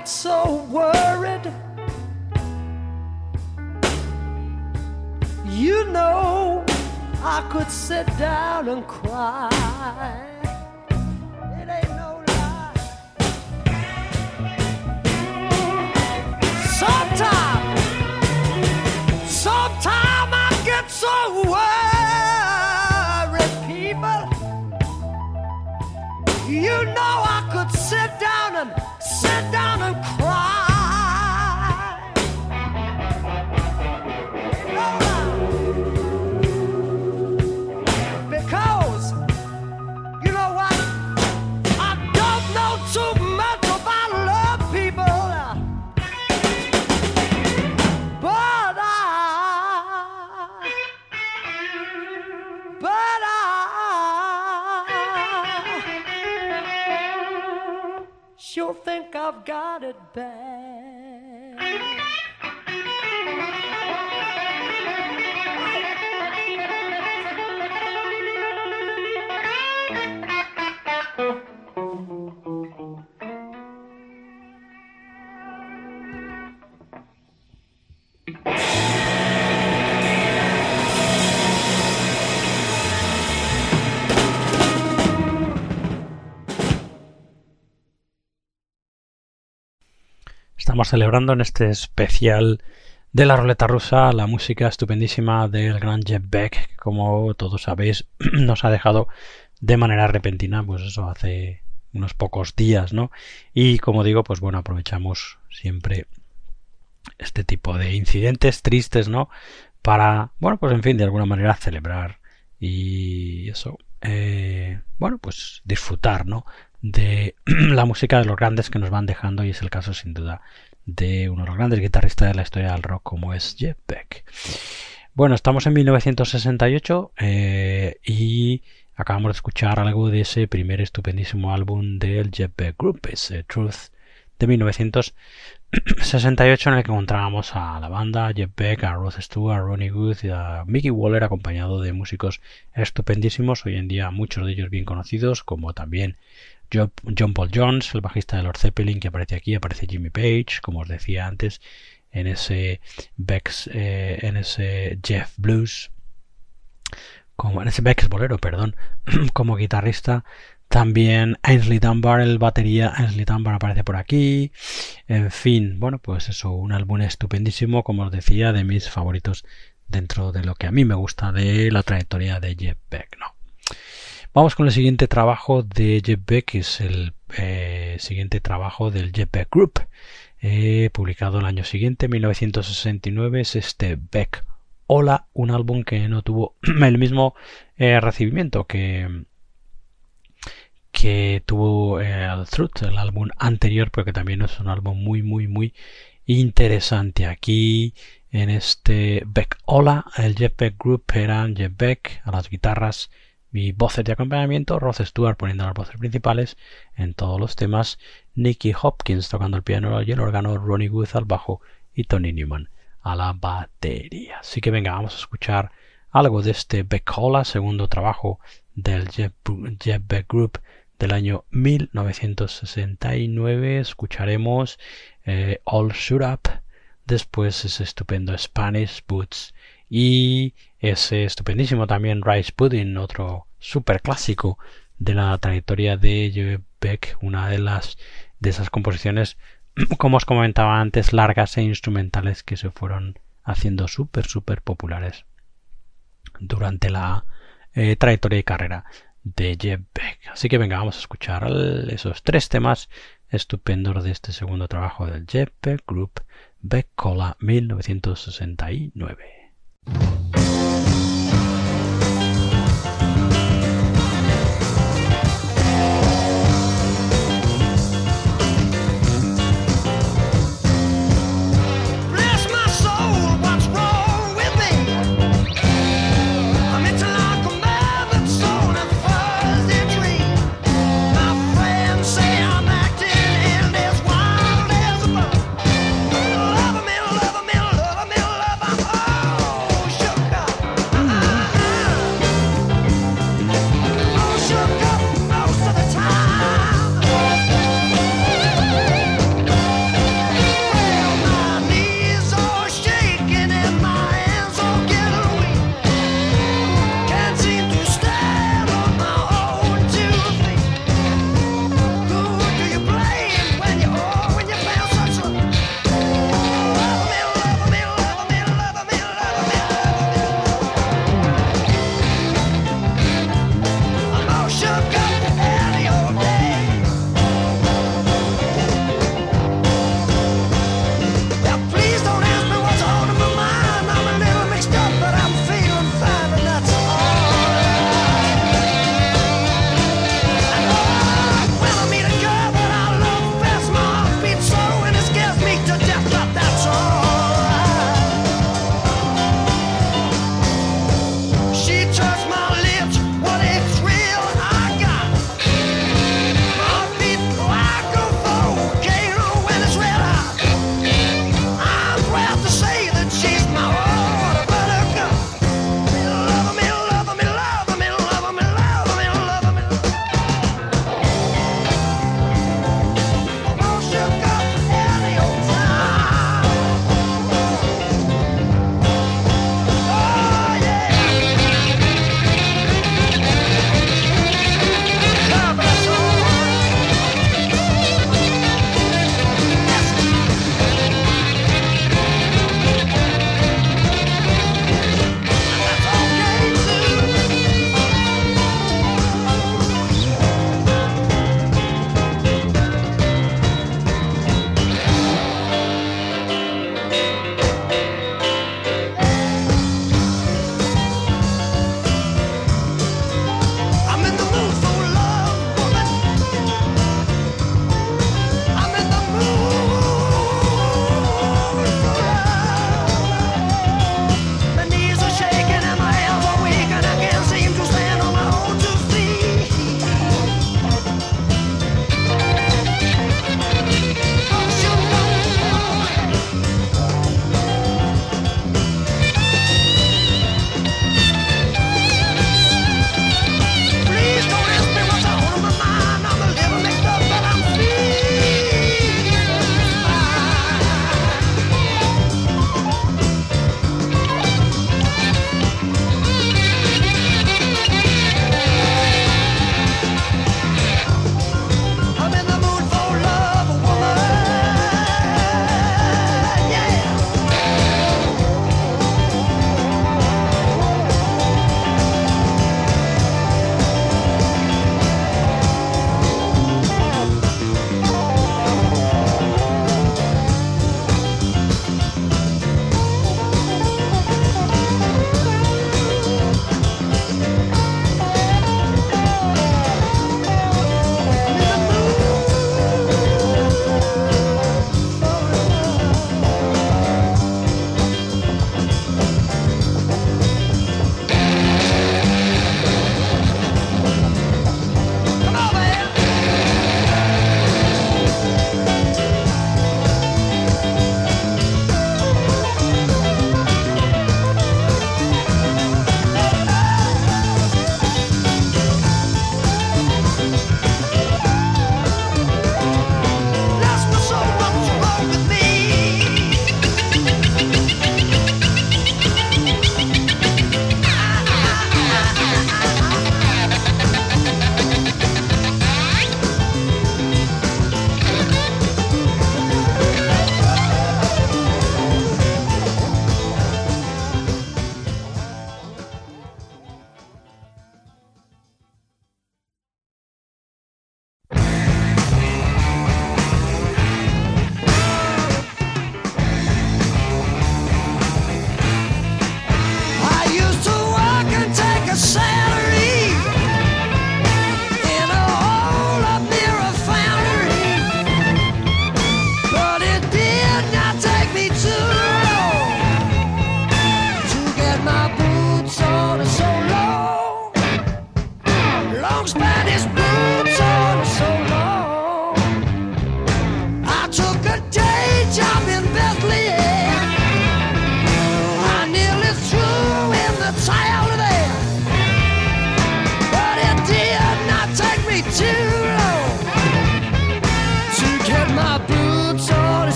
get so worried. You know I could sit down and cry. It ain't no lie. Sometimes, sometimes I get so worried, people. You know I could sit down and sit down and cry. Because, you know what? I don't know too much about love, people. But I, but I sure think I've got it bad. Estamos celebrando en este especial de la ruleta rusa la música estupendísima del gran Jeff Beck, que como todos sabéis nos ha dejado de manera repentina, pues eso hace unos pocos días, ¿no? Y como digo, pues bueno, aprovechamos siempre este tipo de incidentes tristes, ¿no? Para, bueno, pues en fin, de alguna manera celebrar y eso, eh, bueno, pues disfrutar, ¿no? De la música de los grandes que nos van dejando, y es el caso sin duda de uno de los grandes guitarristas de la historia del rock como es Jeff Beck. Bueno, estamos en mil novecientos sesenta y ocho eh, y acabamos de escuchar algo de ese primer estupendísimo álbum del Jeff Beck Group, ese Truth de mil novecientos sesenta y ocho, en el que encontrábamos a la banda, a Jeff Beck, a Rod Stewart, a Ronnie Wood y a Mickey Waller, acompañado de músicos estupendísimos, hoy en día muchos de ellos bien conocidos, como también John Paul Jones, el bajista de Lord Zeppelin, que aparece aquí, aparece Jimmy Page, como os decía antes, en ese Beck's, eh, en ese Jeff Blues, como en ese Beck's Bolero, perdón, como guitarrista. También Ainsley Dunbar, el batería Ainsley Dunbar aparece por aquí. En fin, bueno, pues eso, un álbum estupendísimo, como os decía, de mis favoritos dentro de lo que a mí me gusta de la trayectoria de Jeff Beck, ¿no? Vamos con el siguiente trabajo de Jeff Beck, que es el eh, siguiente trabajo del Jeff Beck Group, eh, publicado el año siguiente, mil novecientos sesenta y nueve, es este Beck Hola, un álbum que no tuvo el mismo eh, recibimiento que, que tuvo eh, el Truth, el álbum anterior, porque también es un álbum muy, muy, muy interesante. Aquí en este Beck Hola, el Jeff Beck Group eran Jeff Beck a las guitarras y voces de acompañamiento, Rod Stewart poniendo las voces principales en todos los temas, Nicky Hopkins tocando el piano y el órgano, Ronnie Wood al bajo y Tony Newman a la batería. Así que venga, vamos a escuchar algo de este Beck Hola, segundo trabajo del Jeff, Jeff Beck Group del año mil novecientos sesenta y nueve. Escucharemos eh, All Shoot Up, después ese estupendo Spanish Boots y ese estupendísimo también Rice Pudding, otro super clásico de la trayectoria de Jeff Beck, una de las de esas composiciones, como os comentaba antes, largas e instrumentales que se fueron haciendo súper súper populares durante la eh, trayectoria y carrera de Jeff Beck. Así que venga, vamos a escuchar esos tres temas estupendos de este segundo trabajo del Jeff Beck Group, Beck Hola mil novecientos sesenta y nueve. Love 'em, love 'em, love 'em, love 'em, oh, sugar.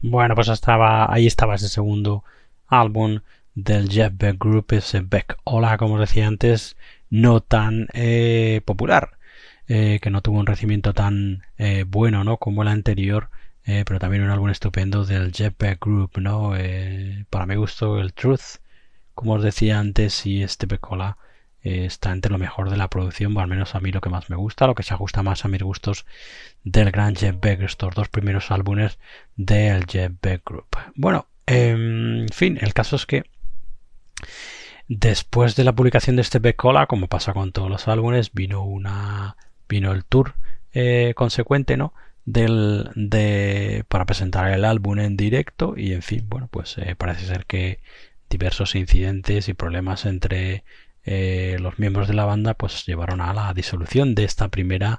Bueno, pues estaba, ahí estaba ese segundo álbum del Jeff Beck Group, ese Beck Hola, como os decía antes, no tan eh, popular, eh, que no tuvo un recibimiento tan eh, bueno, ¿no?, como el anterior, eh, pero también un álbum estupendo del Jeff Beck Group, ¿no? Eh, para mi gusto, el Truth, como os decía antes, y este Beck Hola eh, está entre lo mejor de la producción, o al menos a mí lo que más me gusta, lo que se ajusta más a mis gustos del gran Jeff Beck, estos dos primeros álbumes del Jeff Beck Group. Bueno, eh, en fin, el caso es que después de la publicación de este Beck Hola, como pasa con todos los álbumes, vino una vino el tour eh, consecuente, ¿no?, del de para presentar el álbum en directo, y en fin, bueno, pues eh, parece ser que diversos incidentes y problemas entre eh, los miembros de la banda pues llevaron a la disolución de esta primera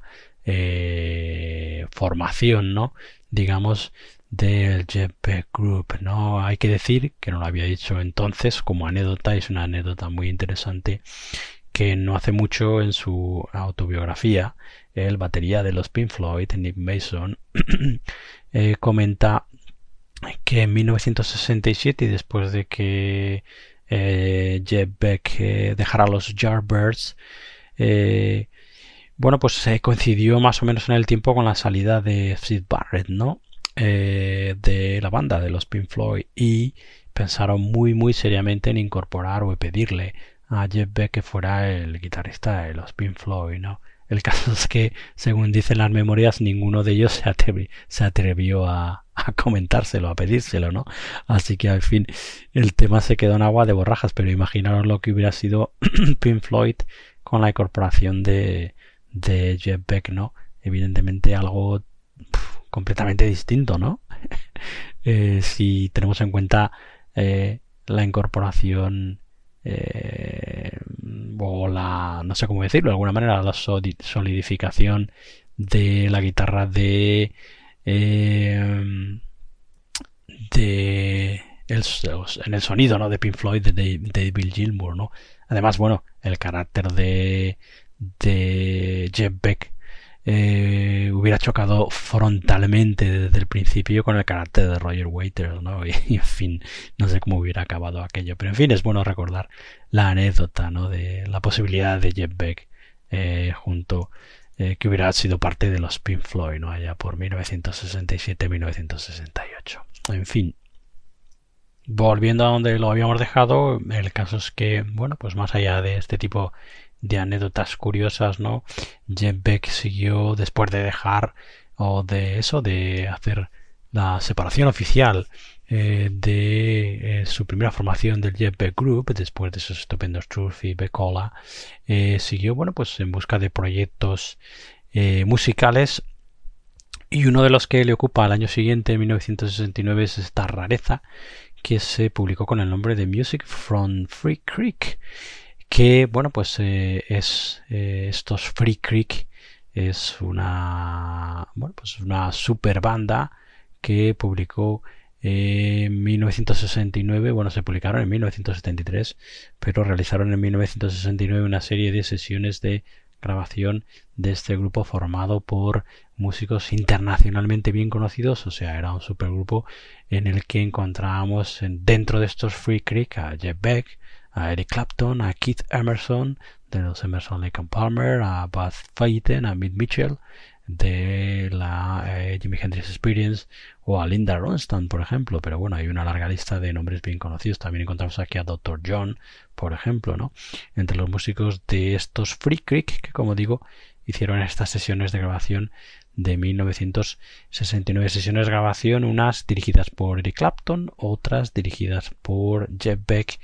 eh, formación, ¿no?, digamos, del Jeff Beck Group, ¿no? Hay que decir, que no lo había dicho entonces, como anécdota, es una anécdota muy interesante, que no hace mucho en su autobiografía, el batería de los Pink Floyd, Nick Mason, eh, comenta que en mil novecientos sesenta y siete, y después de que eh, Jeff Beck eh, dejara los Yardbirds, eh, bueno, pues se eh, coincidió más o menos en el tiempo con la salida de Syd Barrett, ¿no?, eh, de la banda de los Pink Floyd, y pensaron muy muy seriamente en incorporar o pedirle a Jeff Beck que fuera el guitarrista de los Pink Floyd, ¿no? El caso es que, según dicen las memorias, ninguno de ellos se, atrevi se atrevió a, a comentárselo, a pedírselo, ¿no? Así que al fin el tema se quedó en agua de borrajas, pero imaginaros lo que hubiera sido Pink Floyd con la incorporación de, de Jeff Beck, ¿no? Evidentemente algo pff, completamente distinto, ¿no? eh, si tenemos en cuenta eh, la incorporación Eh, o la, no sé cómo decirlo, de alguna manera, la solidificación de la guitarra de eh, de el, en el sonido, ¿no?, de Pink Floyd, de, de, de Bill Gilmour, ¿no? Además, bueno, el carácter de de Jeff Beck Eh, hubiera chocado frontalmente desde el principio con el carácter de Roger Waters, ¿no? Y, y en fin, no sé cómo hubiera acabado aquello, pero en fin, es bueno recordar la anécdota, ¿no?, de la posibilidad de Jeff Beck eh, junto eh, que hubiera sido parte de los Pink Floyd, ¿no?, allá por mil novecientos sesenta y siete mil novecientos sesenta y ocho. En fin, volviendo a donde lo habíamos dejado, el caso es que, bueno, pues más allá de este tipo de anécdotas curiosas, ¿no?, Jeff Beck siguió, después de dejar o de eso, de hacer la separación oficial eh, de eh, su primera formación del Jeff Beck Group, después de esos estupendos Truth y Beck Hola, eh, siguió, bueno, pues en busca de proyectos eh, musicales, y uno de los que le ocupa al año siguiente, en mil novecientos sesenta y nueve, es esta rareza que se publicó con el nombre de Music from Free Creek, que, bueno, pues eh, es eh, estos Free Creek es una, bueno, pues una super banda que publicó en mil novecientos sesenta y nueve, bueno, se publicaron en mil novecientos setenta y tres, pero realizaron en mil novecientos sesenta y nueve una serie de sesiones de grabación de este grupo formado por músicos internacionalmente bien conocidos. O sea, era un supergrupo en el que encontrábamos dentro de estos Free Creek a Jeff Beck, a Eric Clapton, a Keith Emerson de los Emerson, Lake and Palmer, a Bud Feiten, a Mitch Mitchell de la eh, Jimi Hendrix Experience, o a Linda Ronstadt, por ejemplo. Pero bueno, hay una larga lista de nombres bien conocidos. También encontramos aquí a doctor John, por ejemplo, ¿no?, entre los músicos de estos Free Creek, que, como digo, hicieron estas sesiones de grabación de mil novecientos sesenta y nueve, sesiones de grabación, unas dirigidas por Eric Clapton, otras dirigidas por Jeff Beck,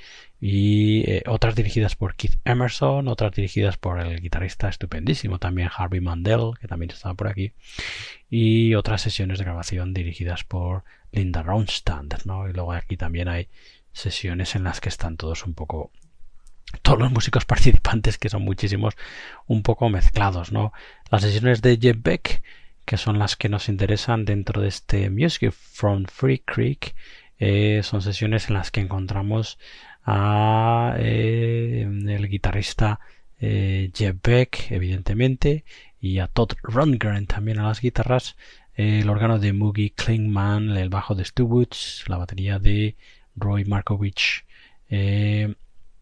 y eh, otras dirigidas por Keith Emerson, otras dirigidas por el guitarrista estupendísimo también Harvey Mandel, que también estaba por aquí, y otras sesiones de grabación dirigidas por Linda Ronstadt, ¿no? Y luego aquí también hay sesiones en las que están todos un poco, todos los músicos participantes, que son muchísimos, un poco mezclados, ¿no? Las sesiones de Jeff Beck, que son las que nos interesan dentro de este Music from Free Creek, eh, son sesiones en las que encontramos a eh, el guitarrista eh, Jeff Beck, evidentemente, y a Todd Rundgren también a las guitarras, eh, el órgano de Moogie Klingman, el bajo de Stu Woods, la batería de Roy Markovich, eh,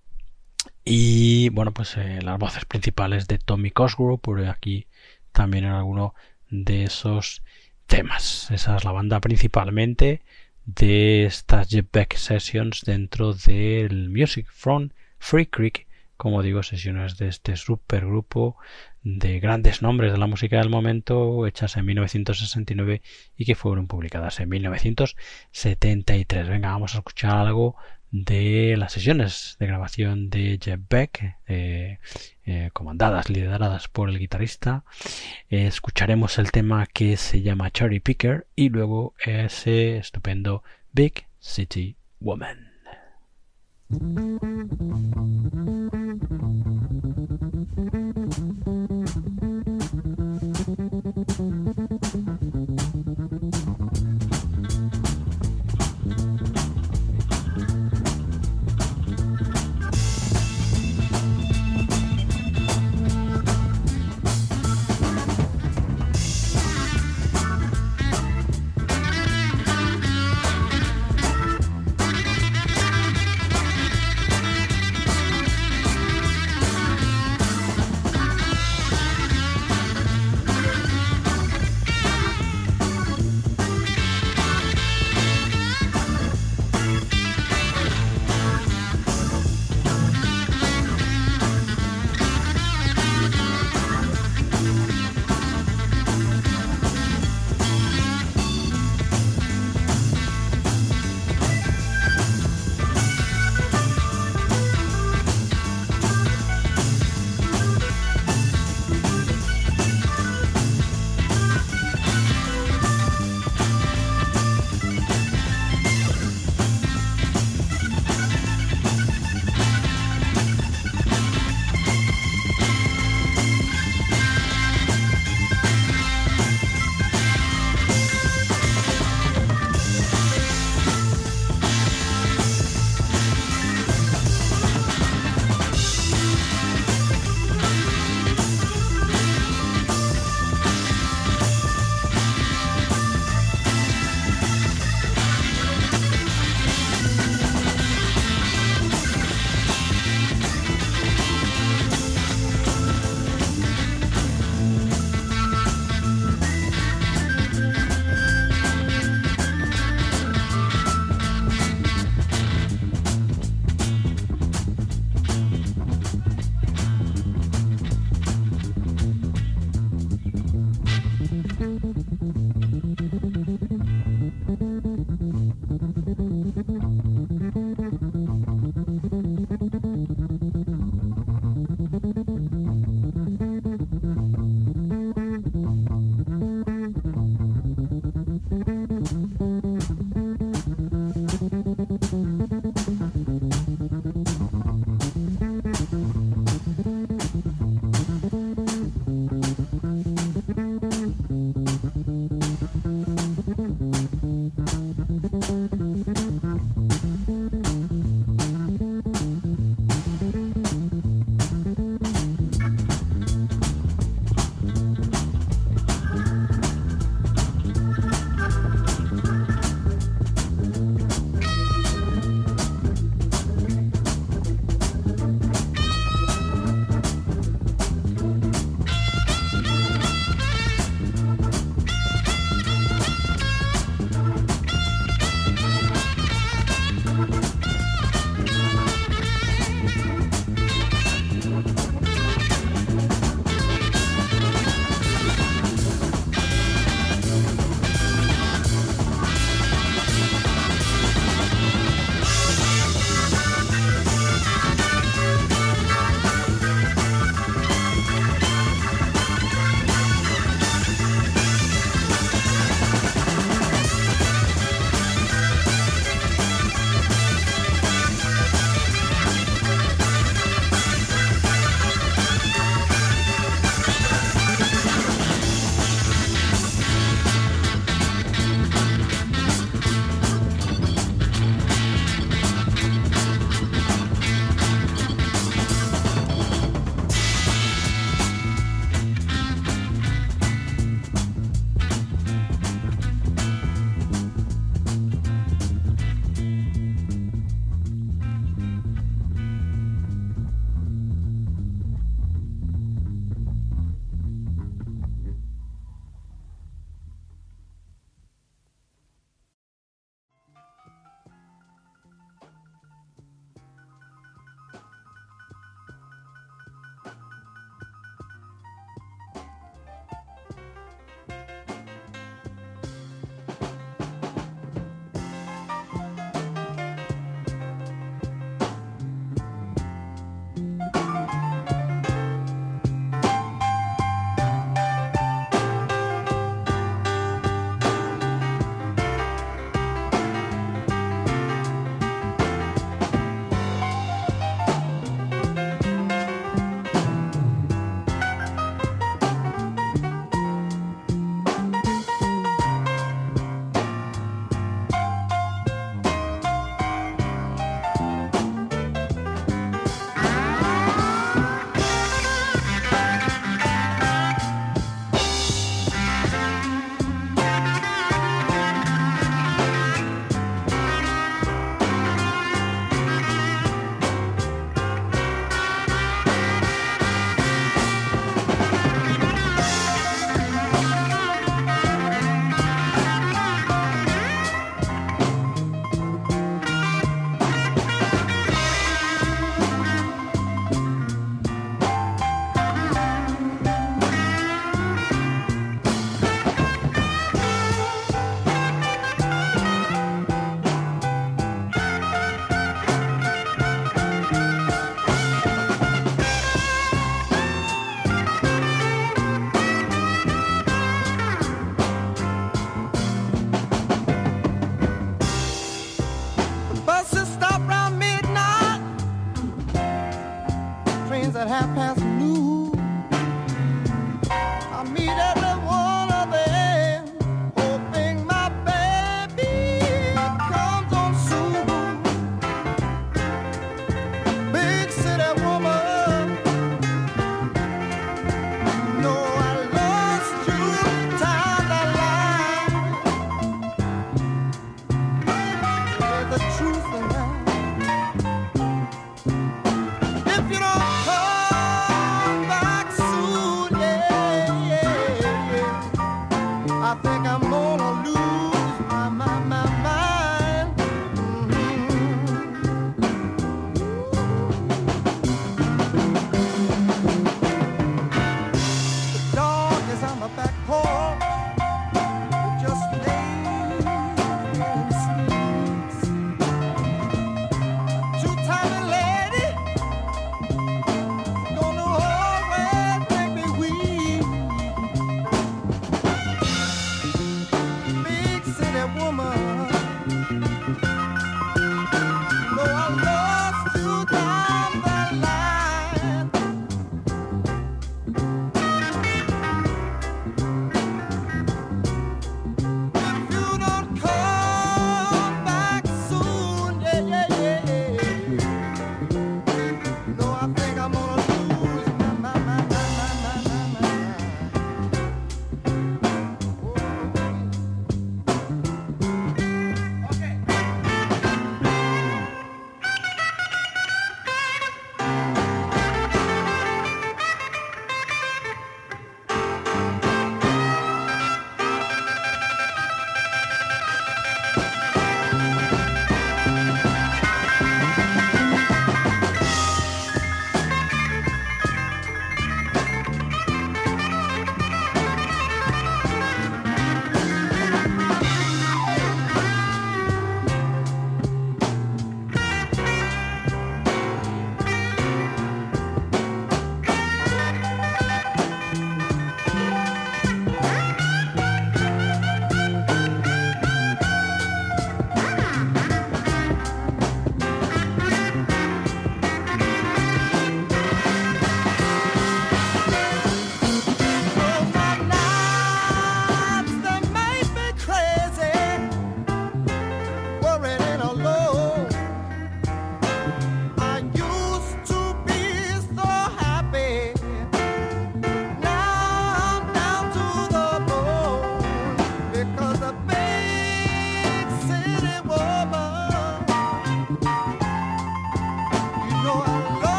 y bueno, pues eh, las voces principales de Tommy Cosgrove, por aquí también en alguno de esos temas. Esa es la banda principalmente de estas Jeff Beck Sessions dentro del Music from Free Creek, como digo, sesiones de este supergrupo de grandes nombres de la música del momento, hechas en mil novecientos sesenta y nueve y que fueron publicadas en mil novecientos setenta y tres. Venga, vamos a escuchar algo de las sesiones de grabación de Jeff Beck, eh, eh, comandadas, lideradas por el guitarrista. Eh, escucharemos el tema que se llama Cherry Picker y luego ese estupendo Big City Woman.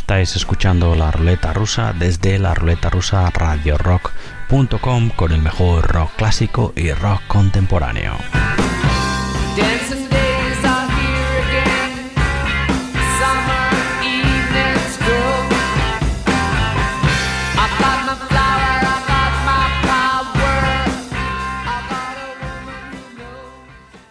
Estáis escuchando La Ruleta Rusa desde la ruleta rusa radio rock punto com con el mejor rock clásico y rock contemporáneo. Dancing days are here again. Summer evenings go. I got my flower, I got my power. I got a woman who knows.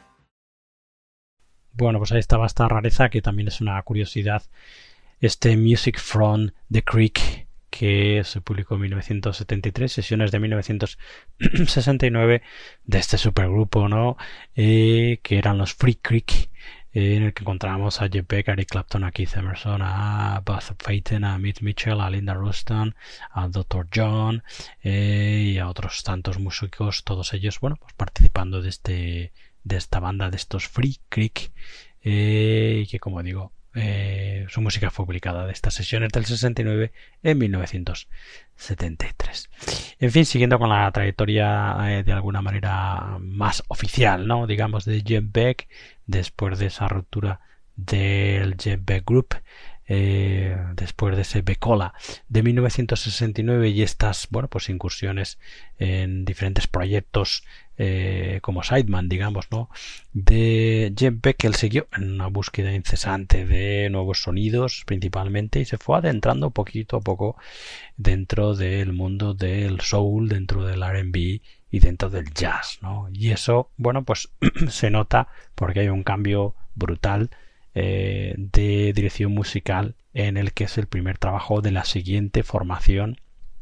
Bueno, pues ahí estaba esta rareza que también es una curiosidad. Este Music from the Creek, que se publicó en mil novecientos setenta y tres, sesiones de mil novecientos sesenta y nueve de este supergrupo, ¿no? Eh, que eran los Free Creek, eh, en el que encontrábamos a Jeff Beck, a Eric Clapton, a Keith Emerson, a Buzz Feiten, a Mitch Mitchell, a Linda Ronstadt, a doctor John eh, y a otros tantos músicos, todos ellos, bueno, pues participando de este de esta banda, de estos Free Creek, eh, y que, como digo, Eh, su música fue publicada de estas sesiones del sesenta y nueve en mil novecientos setenta y tres. En fin, siguiendo con la trayectoria eh, de alguna manera más oficial, ¿no? Digamos, de Jeff Beck, después de esa ruptura del Jeff Beck Group, eh, después de ese Beckola de mil novecientos sesenta y nueve y estas, bueno, pues incursiones en diferentes proyectos eh, como sideman, digamos, ¿no? De Jeff Beck, él siguió en una búsqueda incesante de nuevos sonidos principalmente y se fue adentrando poquito a poco dentro del mundo del soul, dentro del R and B y dentro del jazz, ¿no? Y eso, bueno, pues se nota porque hay un cambio brutal eh, de dirección musical en el que es el primer trabajo de la siguiente formación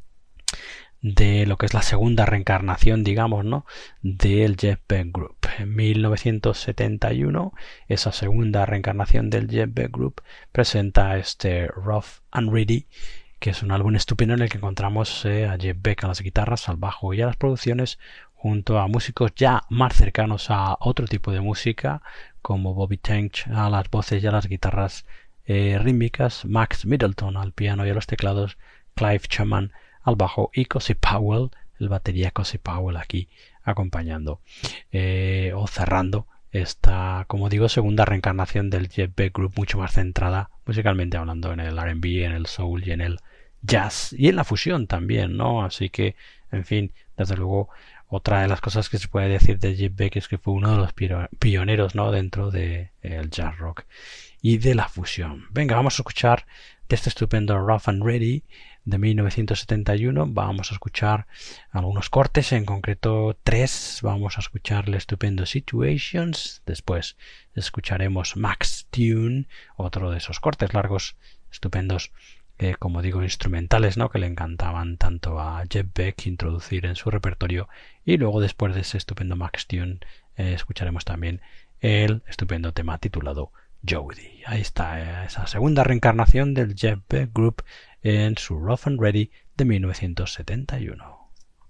de lo que es la segunda reencarnación, digamos, ¿no? Del Jeff Beck Group. En mil novecientos setenta y uno, esa segunda reencarnación del Jeff Beck Group presenta este Rough and Ready, que es un álbum estupendo en el que encontramos eh, a Jeff Beck a las guitarras, al bajo y a las producciones, junto a músicos ya más cercanos a otro tipo de música, como Bobby Tench a las voces y a las guitarras eh, rítmicas, Max Middleton al piano y a los teclados, Clive Chapman al bajo y Cozy Powell, el batería Cozy Powell aquí acompañando eh, o cerrando esta, como digo, segunda reencarnación del Jeff Beck Group, mucho más centrada musicalmente hablando en el R and B, en el soul y en el jazz y en la fusión también, ¿no? Así que, en fin, desde luego, otra de las cosas que se puede decir de Jeff Beck es que fue uno de los pioneros, ¿no? Dentro del de jazz rock y de la fusión. Venga, vamos a escuchar de este estupendo Rough and Ready de mil novecientos setenta y uno. Vamos a escuchar algunos cortes, en concreto tres. Vamos a escuchar el estupendo Situations, después escucharemos Max Tune, otro de esos cortes largos estupendos, eh, como digo, instrumentales, ¿no? Que le encantaban tanto a Jeff Beck introducir en su repertorio, y luego después de ese estupendo Max Tune eh, escucharemos también el estupendo tema titulado Jody. Ahí está eh, esa segunda reencarnación del Jeff Beck Group en su Rough and Ready de mil novecientos setenta y uno.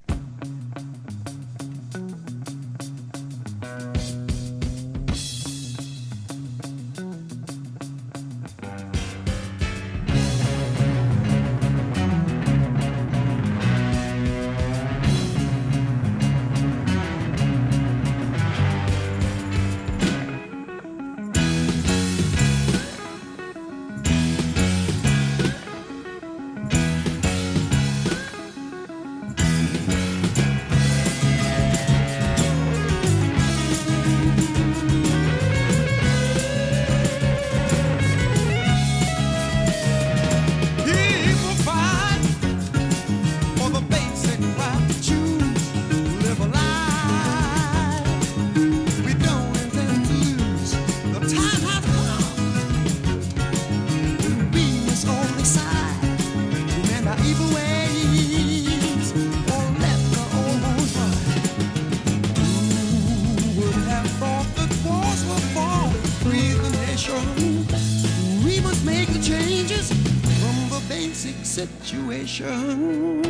Situation.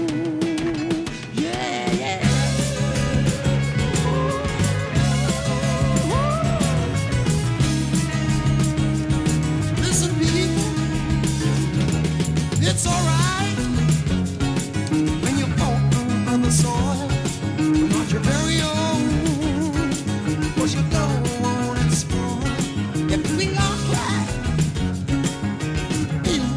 Yeah, yeah. Listen, people, it's alright when you fall on the soil, not your very own, 'cause you don't want it spoiled. If we all cry,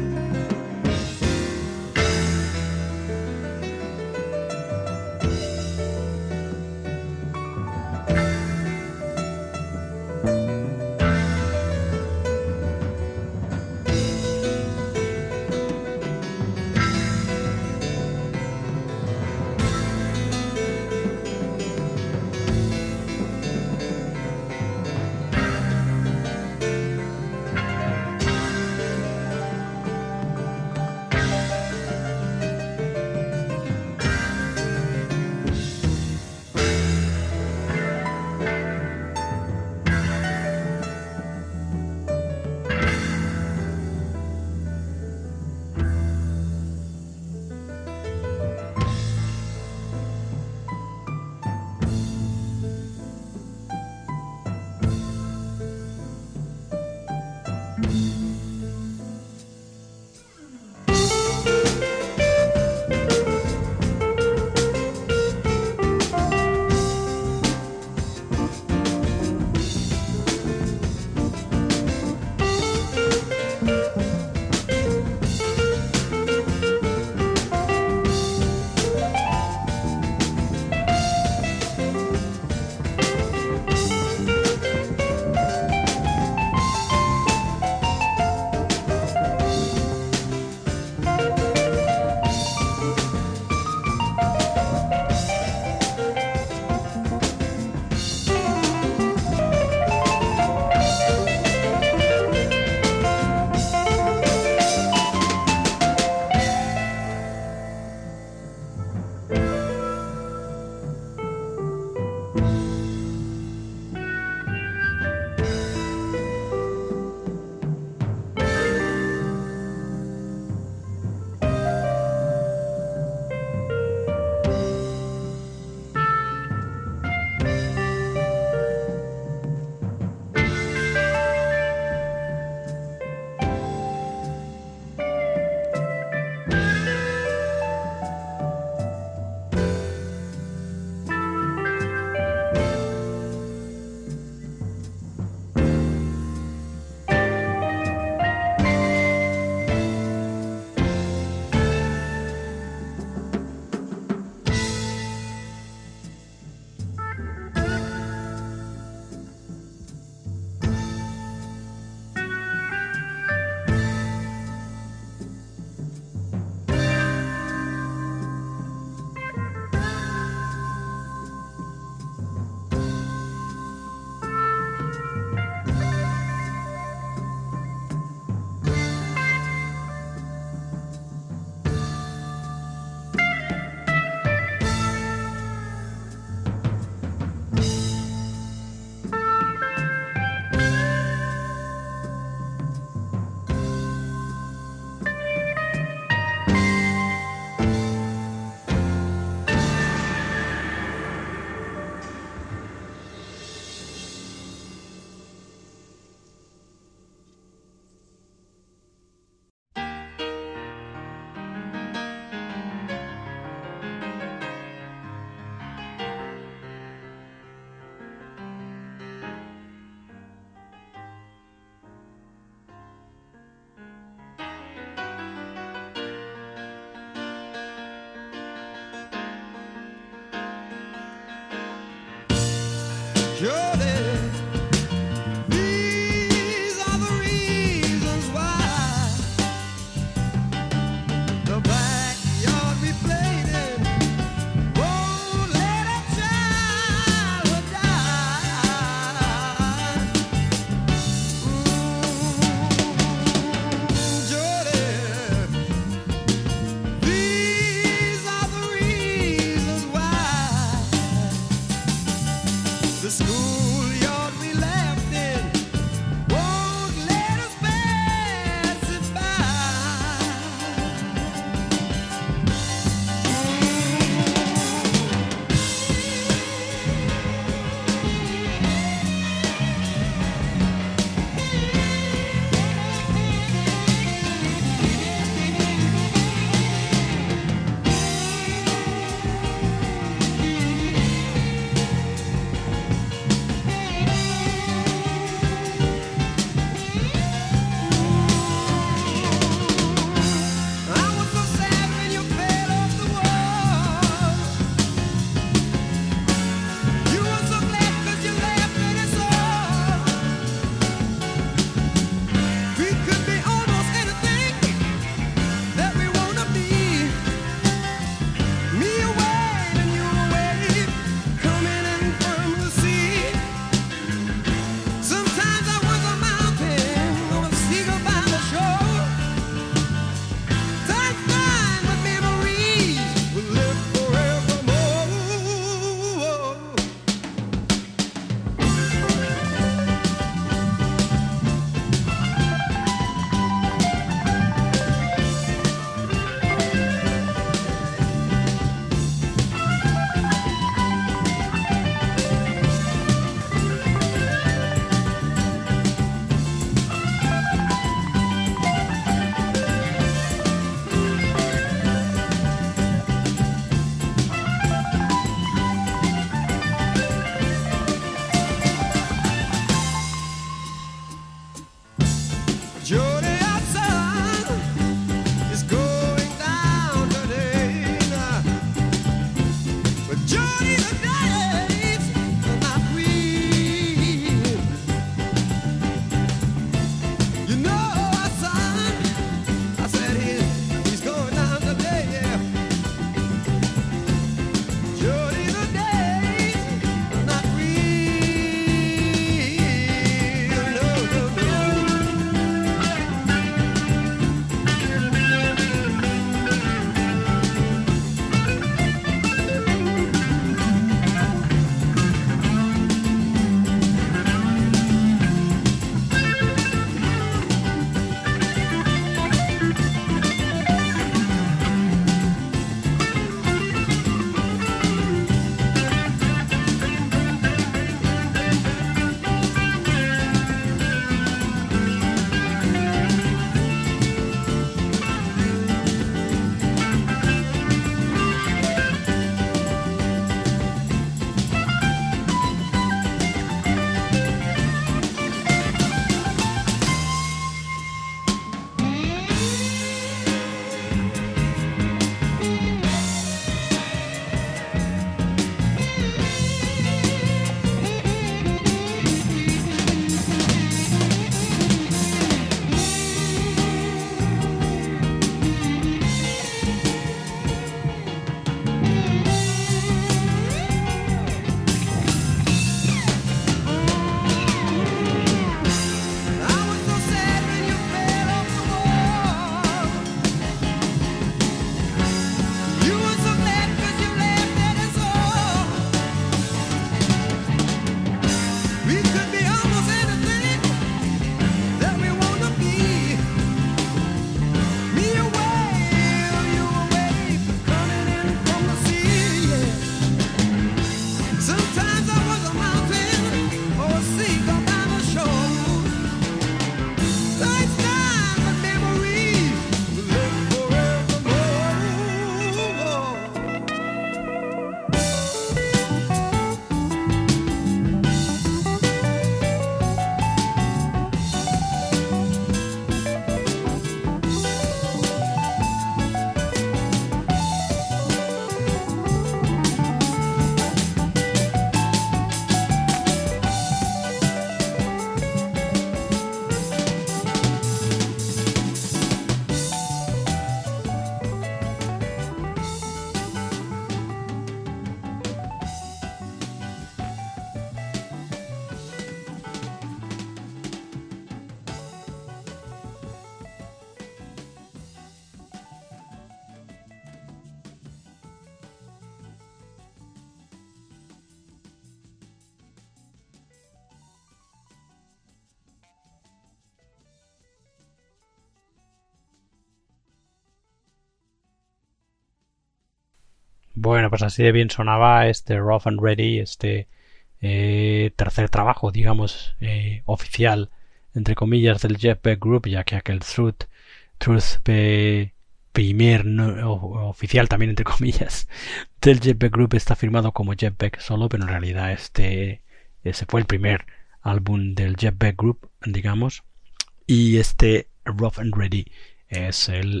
Bueno, pues así de bien sonaba este Rough and Ready, este eh, tercer trabajo, digamos, eh, oficial, entre comillas, del Jeff Beck Group, ya que aquel Truth, Truth eh, primer no, o, oficial también, entre comillas, del Jeff Beck Group está firmado como Jeff Beck solo, pero en realidad este ese fue el primer álbum del Jeff Beck Group, digamos, y este Rough and Ready es el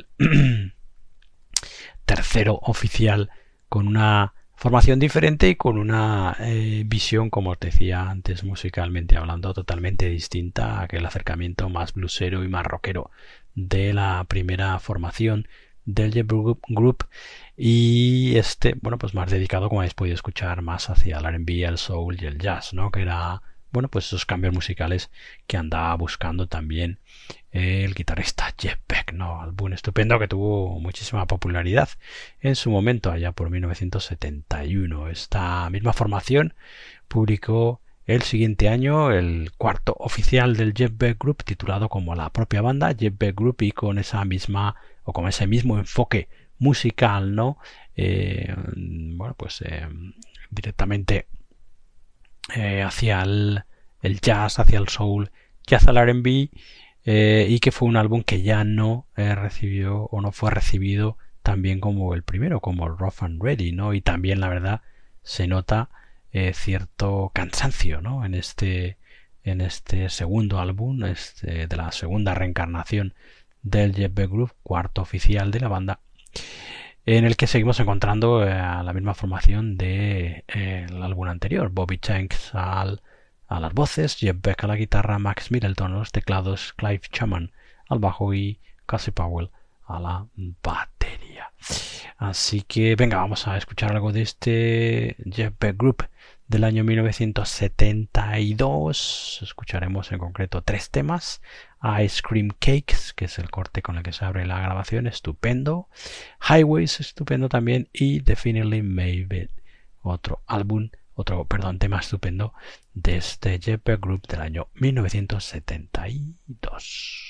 tercero oficial, con una formación diferente y con una eh, visión, como os decía antes, musicalmente hablando, totalmente distinta a aquel acercamiento más bluesero y más rockero de la primera formación del Jeff Beck Group, y este, bueno, pues más dedicado, como habéis podido escuchar, más hacia el R and B, el soul y el jazz, ¿no? Que era, bueno, pues esos cambios musicales que andaba buscando también el guitarrista Jeff Beck, ¿no? Álbum estupendo que tuvo muchísima popularidad en su momento, allá por mil novecientos setenta y uno. Esta misma formación publicó el siguiente año el cuarto oficial del Jeff Beck Group, titulado como la propia banda, Jeff Beck Group, y con esa misma o con ese mismo enfoque musical, ¿no? Eh, bueno, pues eh, directamente eh, hacia el, el jazz, hacia el soul y hacia el R and B, eh, y que fue un álbum que ya no eh, recibió o no fue recibido tan bien como el primero, como el Rough and Ready, ¿no? Y también, la verdad, se nota eh, cierto cansancio, ¿no? En este en este segundo álbum, este, de la segunda reencarnación del Jeff Beck Group, cuarto oficial de la banda, en el que seguimos encontrando eh, a la misma formación del de, eh, álbum anterior. Bobby Shanks al, a las voces, Jeff Beck a la guitarra, Max Middleton a los teclados, Clive Chapman al bajo y Cassie Powell a la batería. Así que venga, vamos a escuchar algo de este Jeff Beck Group del año mil novecientos setenta y dos. Escucharemos en concreto tres temas: Ice Cream Cakes, que es el corte con el que se abre la grabación, estupendo; Highways, estupendo también; y Definitely Maybe, otro álbum, otro, perdón, tema estupendo de este Jeff Beck Group del año mil novecientos setenta y dos.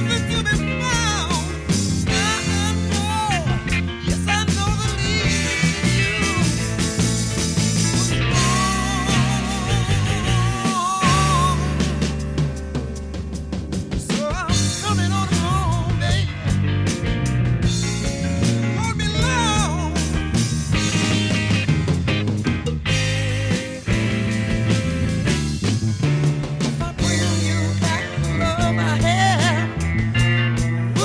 nothing to be found. I know, yes, I know the leaving you was wrong. So I'm coming on home, baby. Won't be long. If I bring you back the love I had,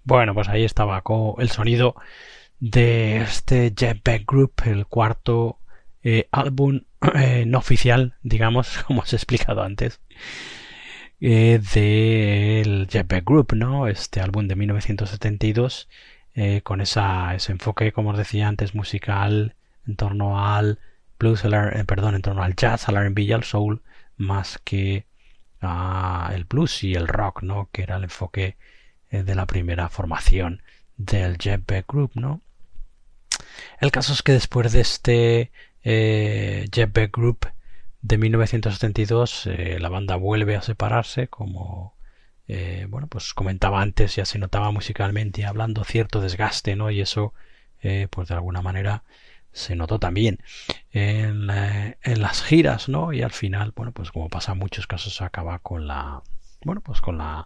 Bueno, pues ahí estaba co- el sonido de este Jeff Beck Group, el cuarto eh, álbum eh, no oficial, digamos, como os he explicado antes, eh, del Jeff Beck Group, ¿no? Este álbum de mil novecientos setenta y dos, eh, con esa, ese enfoque, como os decía antes, musical en torno al blues, el, eh, perdón, en torno al jazz, al R and B y al soul, más que a el blues y el rock, ¿no? Que era el enfoque eh, de la primera formación del Jeff Beck Group, ¿no? El caso es que después de este eh, Jeff Beck Group de mil novecientos setenta y dos, eh, la banda vuelve a separarse, como eh, bueno, pues comentaba antes, ya se notaba musicalmente hablando cierto desgaste, ¿no? Y eso, eh, pues de alguna manera se notó también en, la, en las giras, ¿no? Y al final, bueno, pues como pasa en muchos casos, se acaba con la, bueno, pues con la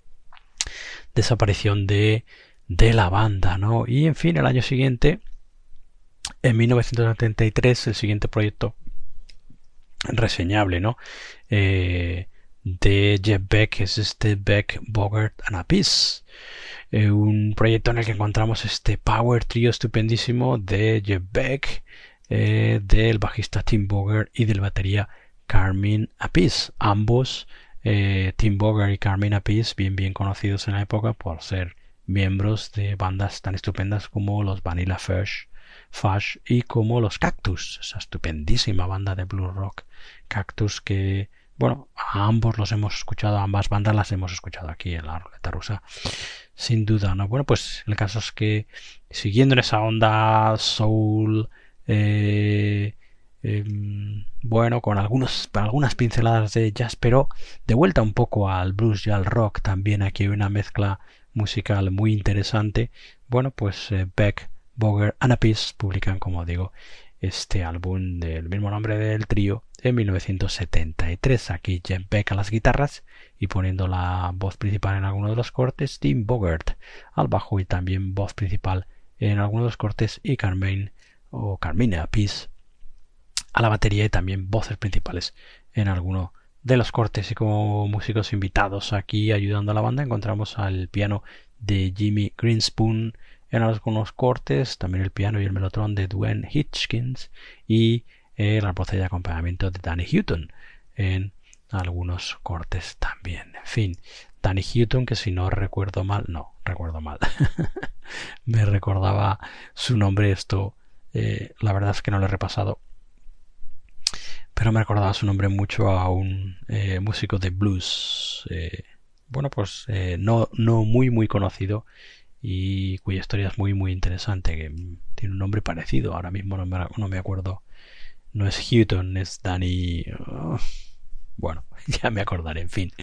desaparición de, de la banda, ¿no? Y en fin, el año siguiente, en mil novecientos setenta y tres, el siguiente proyecto reseñable, ¿no? Eh, de Jeff Beck es este Beck, Bogert and Appice, eh, un proyecto en el que encontramos este power trio estupendísimo de Jeff Beck, eh, del bajista Tim Bogert y del batería Carmine Appice, ambos eh, Tim Bogert y Carmine Appice bien bien conocidos en la época por ser miembros de bandas tan estupendas como los Vanilla Fudge, Fudge y como los Cactus, esa estupendísima banda de blues rock Cactus que, bueno, a ambos los hemos escuchado, a ambas bandas las hemos escuchado aquí en la Ruleta Rusa, sin duda, ¿no? Bueno, pues el caso es que siguiendo en esa onda soul, eh, eh, bueno, con algunos, algunas pinceladas de jazz, pero de vuelta un poco al blues y al rock, también aquí hay una mezcla musical muy interesante. Bueno, pues eh, Beck, Bogert and Appice publican, como digo, este álbum del mismo nombre del trío en mil novecientos setenta y tres. Aquí Jeff Beck a las guitarras y poniendo la voz principal en alguno de los cortes, Tim Bogert al bajo y también voz principal en alguno de los cortes, y Carmine o Carmine Appice a la batería y también voces principales en alguno de los cortes. Y como músicos invitados aquí ayudando a la banda encontramos al piano de Jimmy Greenspoon en algunos cortes, también el piano y el melotron de Dwayne Hitchkins y eh, la voz de acompañamiento de Danny Hutton en algunos cortes también. En fin, Danny Hutton, que si no recuerdo mal, no, recuerdo mal, me recordaba su nombre, esto eh, la verdad es que no lo he repasado, pero me recordaba su nombre mucho a un eh, músico de blues, eh, bueno pues eh, no, no muy muy conocido y cuya historia es muy muy interesante, que tiene un nombre parecido, ahora mismo no me, no me acuerdo, no es Hutton, es Danny, uh, bueno, ya me acordaré, en fin.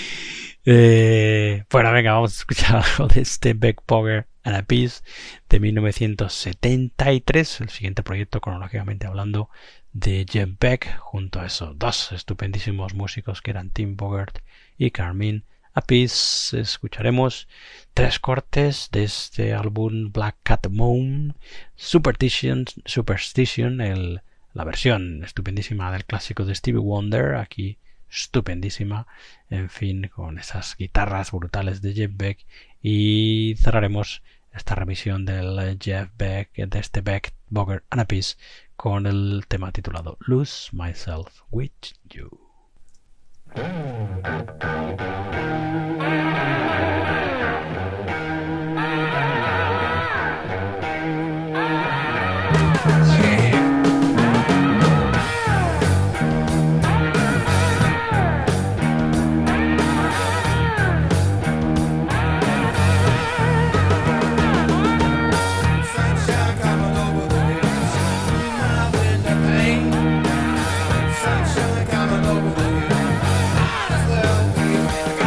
Eh, bueno, venga, vamos a escuchar algo de este Beck, Bogert and Appice de mil novecientos setenta y tres, el siguiente proyecto cronológicamente hablando de Jeff Beck, junto a esos dos estupendísimos músicos que eran Tim Bogert y Carmine Appice. Escucharemos tres cortes de este álbum Black Cat Moon, Superstition, Superstition el, la versión estupendísima del clásico de Stevie Wonder, aquí estupendísima, en fin, con esas guitarras brutales de Jeff Beck, y cerraremos esta revisión del Jeff Beck, de este Beck, Bogert and Appice, con el tema titulado Lose Myself With You. Sunshine coming over the hills, my window pane. Sunshine coming over the hills, might as well be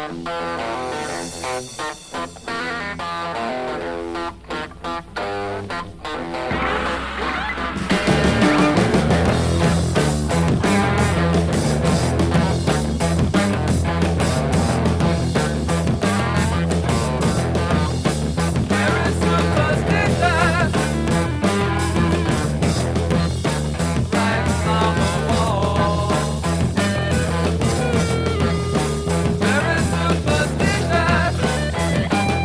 Very superstitious.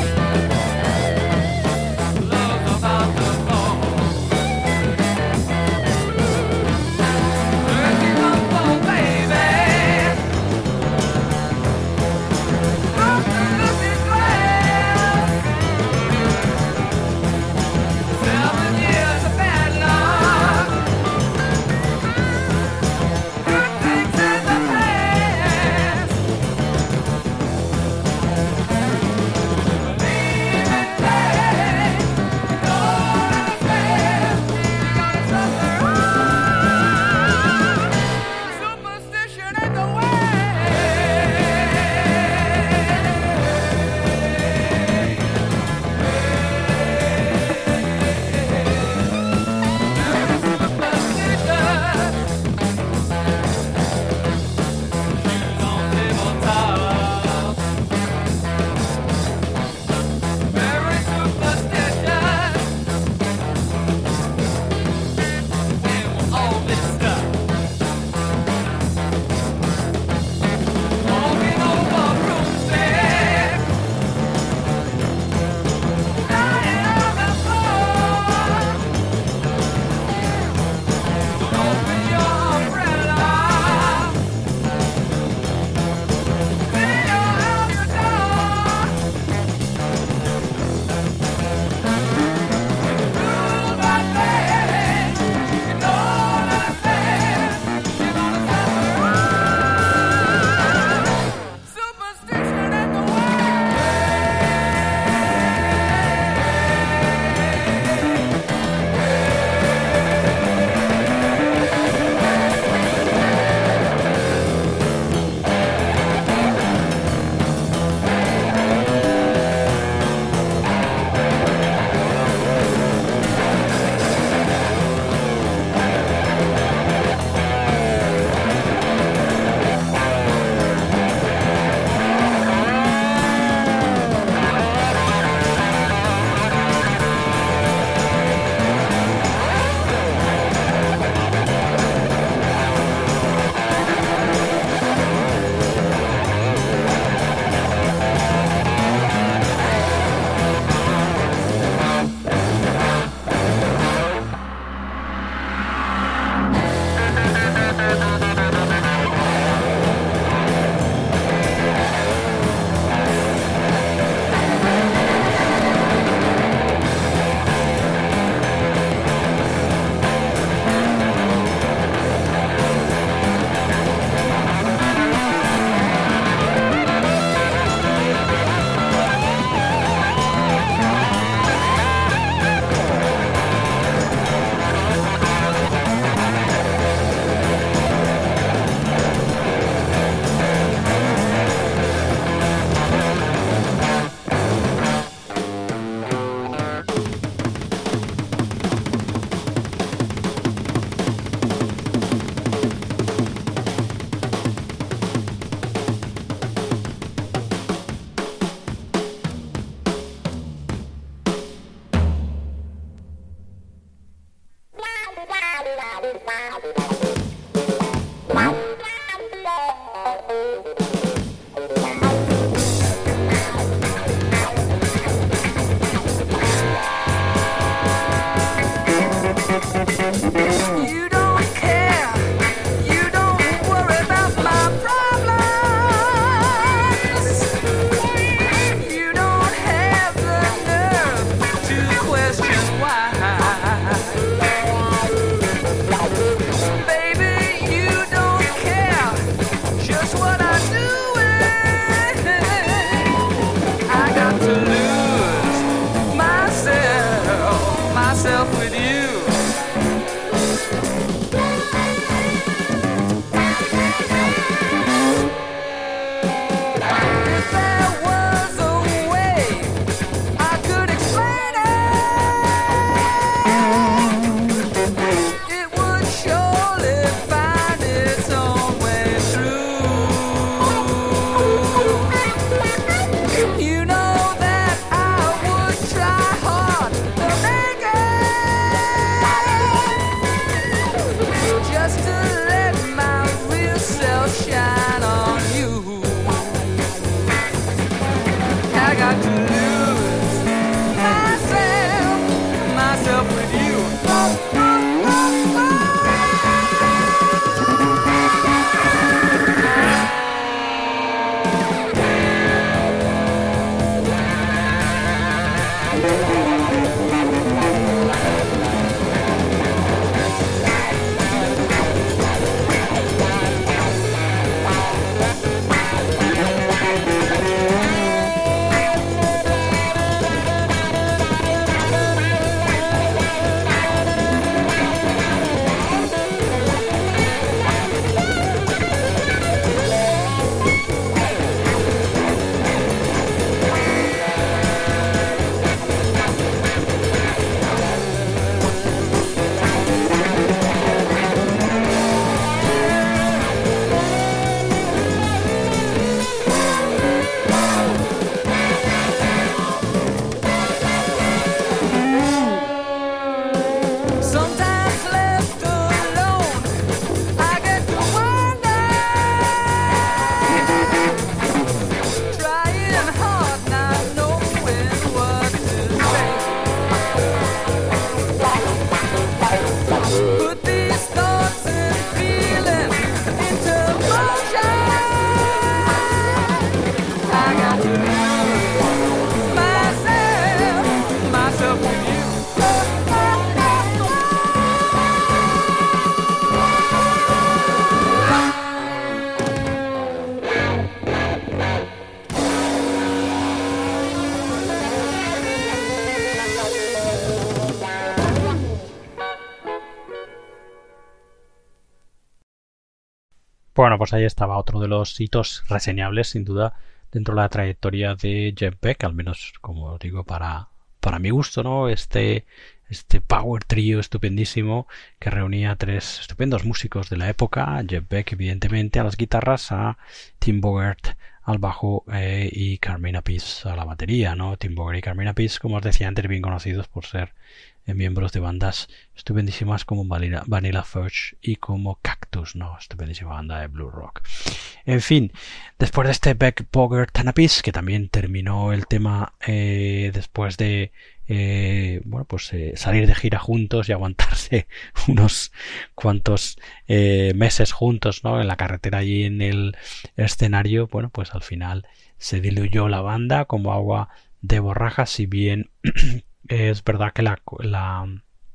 Bueno, pues ahí estaba otro de los hitos reseñables, sin duda, dentro de la trayectoria de Jeff Beck, al menos, como os digo, para, para mi gusto, ¿no? Este, este power trio estupendísimo que reunía a tres estupendos músicos de la época, Jeff Beck, evidentemente, a las guitarras, a Tim Bogert al bajo eh, y Carmina Peace a la batería, ¿no? Tim Bogert y Carmina Peace, como os decía antes, bien conocidos por ser eh, miembros de bandas estupendísimas como Vanilla, Vanilla Fudge y como Cactus, ¿no? Estupendísima banda de blues rock. En fin, después de este Beck, Bogert and a Peace, que también terminó el tema eh, después de eh, bueno, pues eh, salir de gira juntos y aguantarse unos cuantos eh, meses juntos, ¿no? En la carretera allí en el escenario, bueno, pues al final se diluyó la banda como agua de borrajas, si bien es verdad que la, la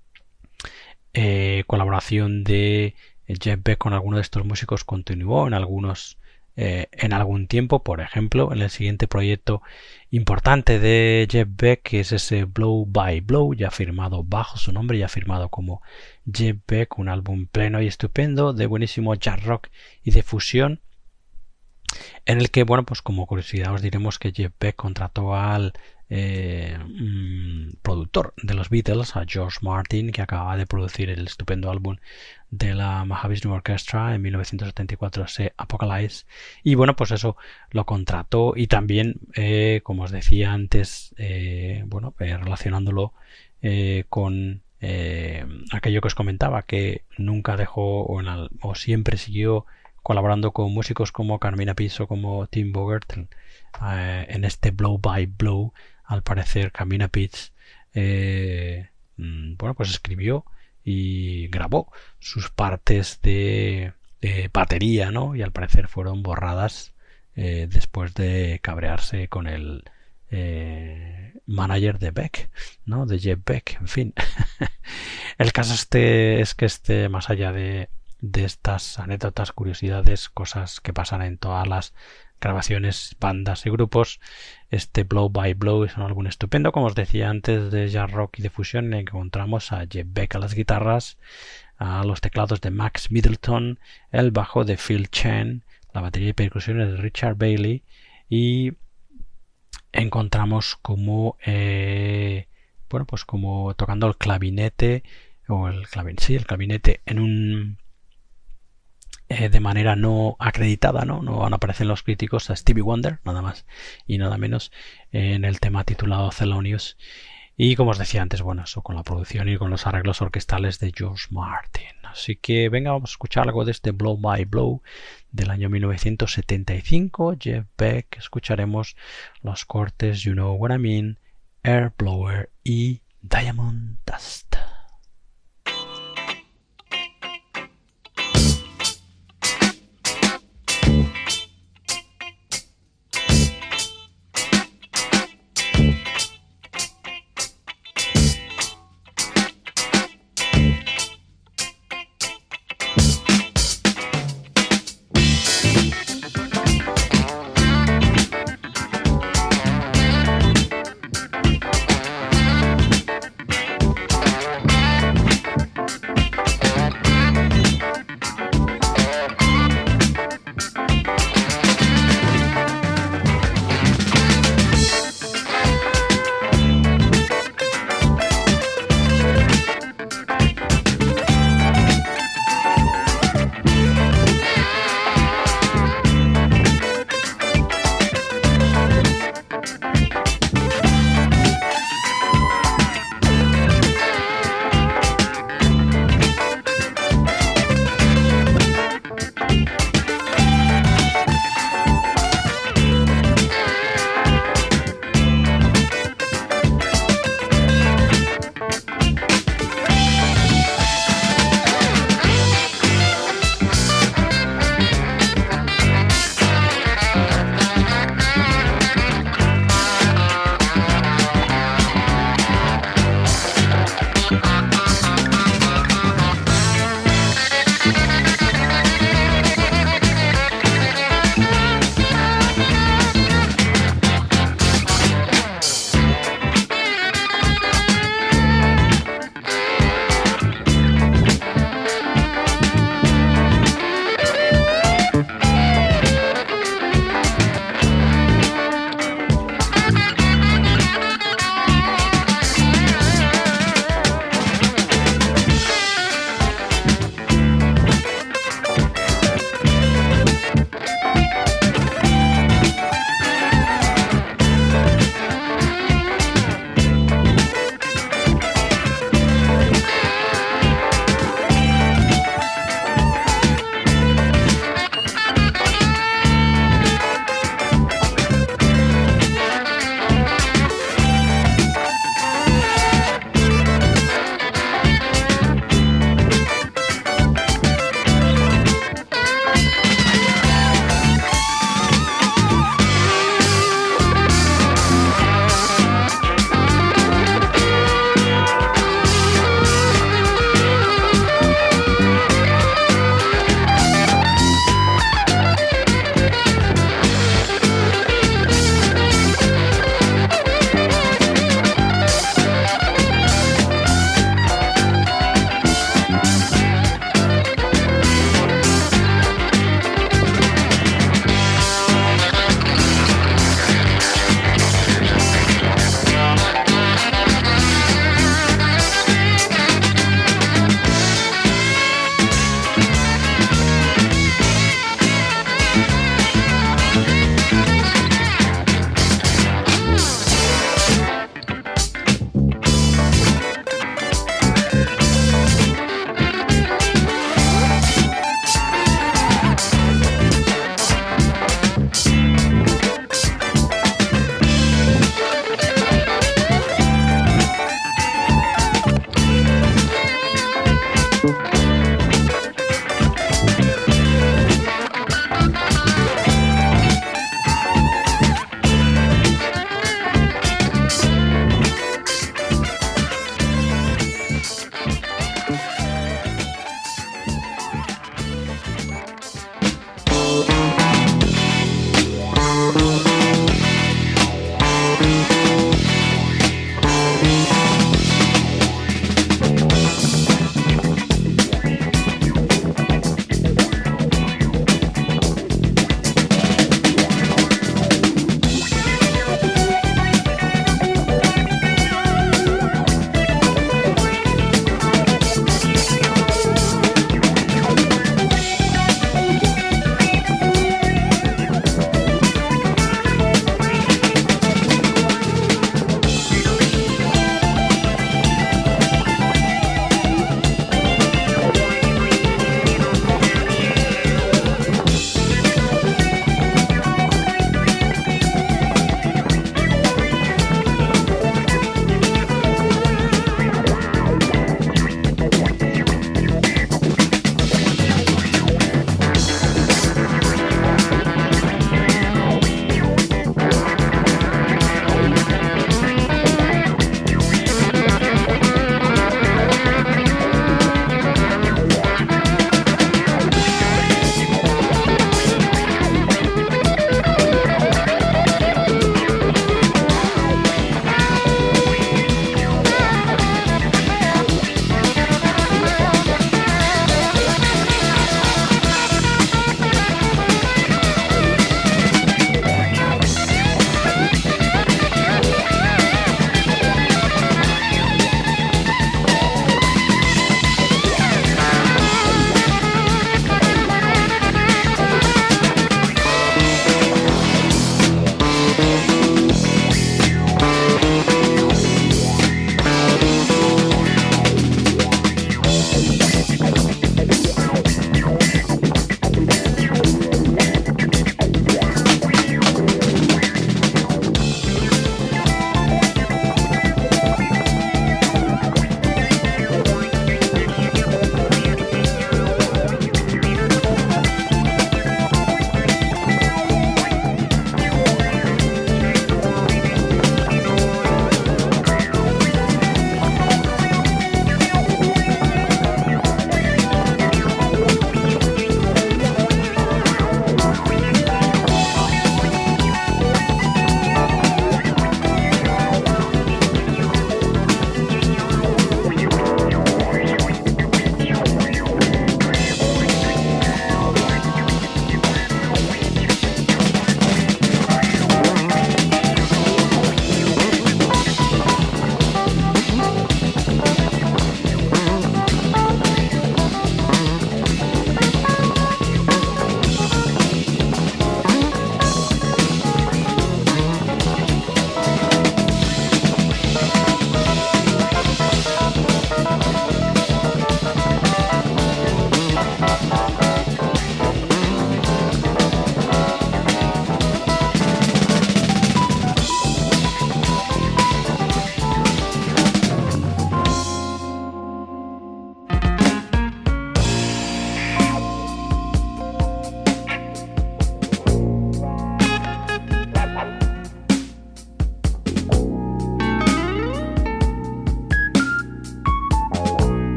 eh, colaboración de Jeff Beck con alguno de estos músicos continuó en algunos eh, en algún tiempo, por ejemplo en el siguiente proyecto importante de Jeff Beck, que es ese Blow by Blow, ya firmado bajo su nombre, ya firmado como Jeff Beck, un álbum pleno y estupendo de buenísimo jazz rock y de fusión, en el que, bueno, pues como curiosidad os diremos que Jeff Beck contrató al eh, mmm, productor de los Beatles, a George Martin, que acababa de producir el estupendo álbum de la Mahavishnu Orchestra en mil novecientos setenta y cuatro, ese Apocalypse, y bueno, pues eso lo contrató, y también eh, como os decía antes, eh, bueno, eh, relacionándolo eh, con eh, aquello que os comentaba, que nunca dejó o, en el, o siempre siguió colaborando con músicos como Carmina Peace o como Tim Bogert eh, en este Blow by Blow. Al parecer Carmina Peace eh, bueno, pues escribió y grabó sus partes de, de batería, ¿no? Y al parecer fueron borradas eh, después de cabrearse con el eh, manager de Beck, ¿no? De Jeff Beck, en fin. El caso este es que este, más allá de de estas anécdotas, curiosidades, cosas que pasan en todas las grabaciones, bandas y grupos, este Blow by Blow es un álbum estupendo, como os decía antes, de jazz rock y de fusión, en el que encontramos a Jeff Beck a las guitarras, a los teclados de Max Middleton, el bajo de Phil Chen, la batería y percusiones de Richard Bailey, y encontramos como eh, bueno, pues como tocando el clavinete o el clavinete, sí, el clavinete en un Eh, de manera no acreditada, ¿no? No van a aparecer los críticos a Stevie Wonder, nada más y nada menos, eh, en el tema titulado Thelonious. Y como os decía antes, bueno, eso con la producción y con los arreglos orquestales de George Martin. Así que venga, vamos a escuchar algo de este Blow by Blow del año mil novecientos setenta y cinco, Jeff Beck. Escucharemos los cortes You Know What I Mean, Air Blower y Diamond Dust.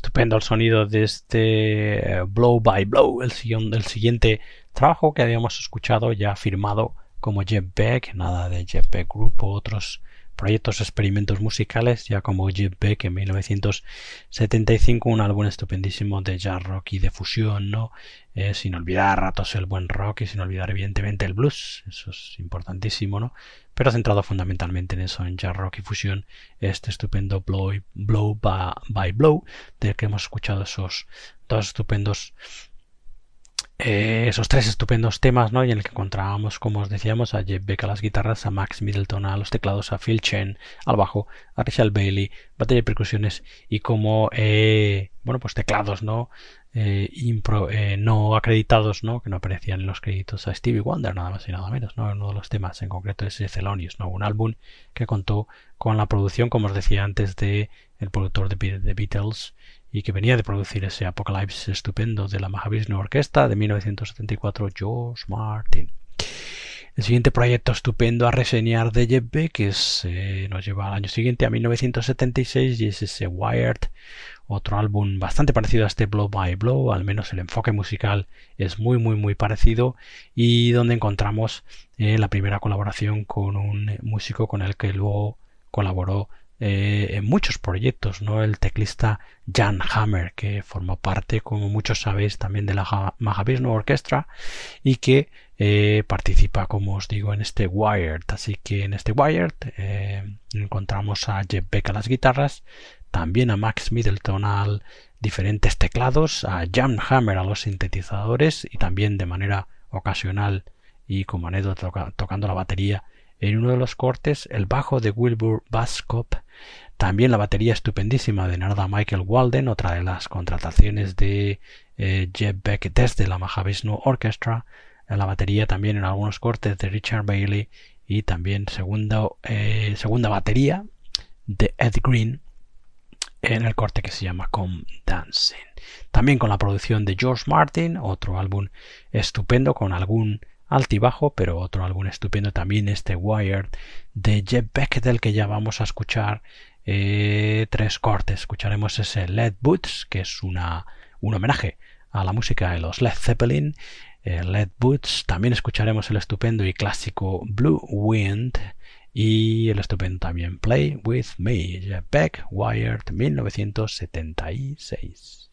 Estupendo el sonido de este eh, Blow by Blow, el, siguiente- el siguiente trabajo que habíamos escuchado ya firmado como Jeff Beck, nada de Jeff Beck Group o otros proyectos, experimentos musicales, ya como Jeff Beck en mil novecientos setenta y cinco, un álbum estupendísimo de jazz rock y de fusión, ¿no? Eh, sin olvidar a ratos el buen rock y sin olvidar evidentemente el blues, eso es importantísimo, ¿no? Pero centrado fundamentalmente en eso, en jazz rock y fusión, este estupendo Blow, Blow by, by Blow, del que hemos escuchado esos dos estupendos eh, esos tres estupendos temas, ¿no? Y en el que encontrábamos, como os decíamos, a Jeff Beck a las guitarras, a Max Middleton a los teclados, a Phil Chen al bajo, a Richard Bailey, batería y percusiones, y como eh, bueno, pues teclados, ¿no? Eh, impro, eh, no acreditados, ¿no? Que no aparecían en los créditos, a Stevie Wonder, nada más y nada menos, ¿no? Uno de los temas en concreto es Thelonious, ¿no? Un álbum que contó con la producción, como os decía antes, de el productor de The Beatles, y que venía de producir ese Apocalypse estupendo de la Mahavishnu Orquesta de mil novecientos setenta y cuatro, George Martin. El siguiente proyecto estupendo a reseñar de Jeff Beck es, eh, nos lleva al año siguiente, a mil novecientos setenta y seis, y es ese Wired, otro álbum bastante parecido a este Blow by Blow, al menos el enfoque musical es muy muy muy parecido, y donde encontramos eh, la primera colaboración con un músico con el que luego colaboró Eh, en muchos proyectos, ¿no? El teclista Jan Hammer, que formó parte, como muchos sabéis, también de la Mahavishnu Orchestra, y que eh, participa, como os digo, en este Wired. Así que en este Wired eh, encontramos a Jeff Beck a las guitarras, también a Max Middleton a diferentes teclados, a Jan Hammer a los sintetizadores, y también de manera ocasional y como anécdota toca, tocando la batería en uno de los cortes, el bajo de Wilbur Baskop, también la batería estupendísima de Narada Michael Walden, otra de las contrataciones de eh, Jeff Beck desde la Mahavishnu Orchestra, la batería también en algunos cortes de Richard Bailey, y también segunda, eh, segunda batería de Ed Green en el corte que se llama Come Dancing. También con la producción de George Martin, otro álbum estupendo con algún altibajo, pero otro álbum estupendo también, este Wired de Jeff Beck, del que ya vamos a escuchar eh, tres cortes. Escucharemos ese Lead Boots, que es una, un homenaje a la música de los Led Zeppelin, eh, Lead Boots. También escucharemos el estupendo y clásico Blue Wind, y el estupendo también Play With Me, Jeff Beck, Wired, mil novecientos setenta y seis.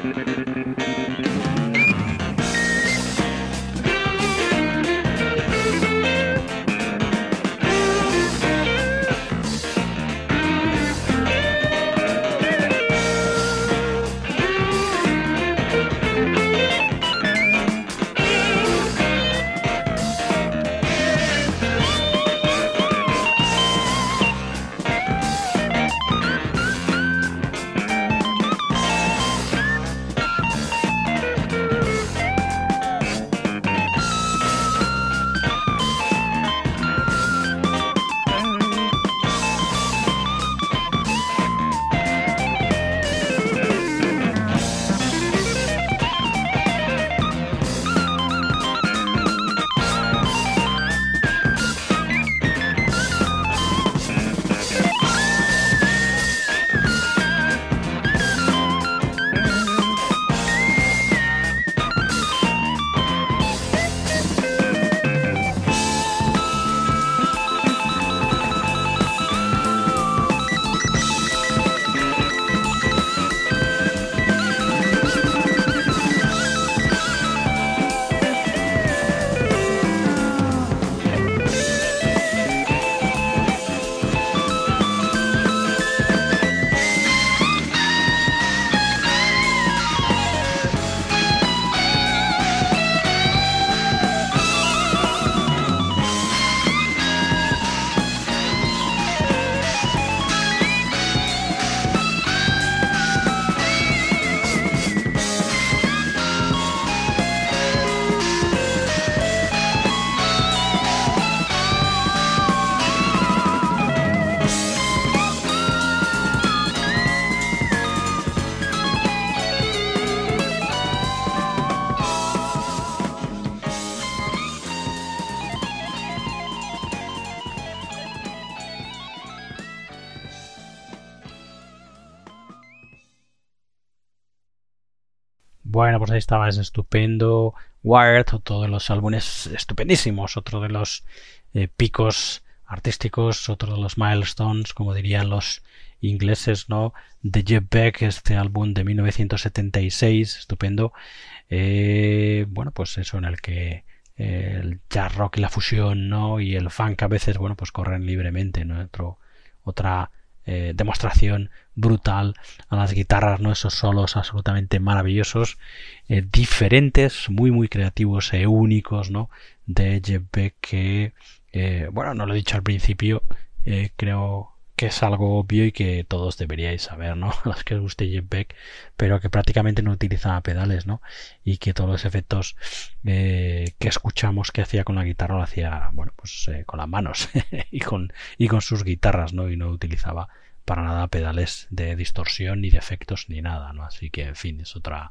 Bueno, pues ahí estaba ese estupendo Wired, otro de los álbumes estupendísimos, otro de los eh, picos artísticos, otro de los milestones, como dirían los ingleses, ¿no? De Jeff Beck, este álbum de mil novecientos setenta y seis, estupendo. Eh, bueno, pues eso en el que eh, el jazz rock y la fusión, ¿no? Y el funk a veces, bueno, pues corren libremente, ¿no? Otro, otra eh, demostración brutal a las guitarras, ¿no? Esos solos absolutamente maravillosos, eh, diferentes, muy muy creativos e únicos, ¿no? De Jeff Beck, que eh, bueno, no lo he dicho al principio, eh, creo que es algo obvio y que todos deberíais saber, ¿no? A los que os guste Jeff Beck, pero que prácticamente no utilizaba pedales, ¿no? Y que todos los efectos eh, que escuchamos que hacía con la guitarra lo hacía, bueno, pues eh, con las manos y con y con sus guitarras, ¿no? Y no utilizaba para nada pedales de distorsión ni de efectos ni nada, ¿no? Así que, en fin, es otra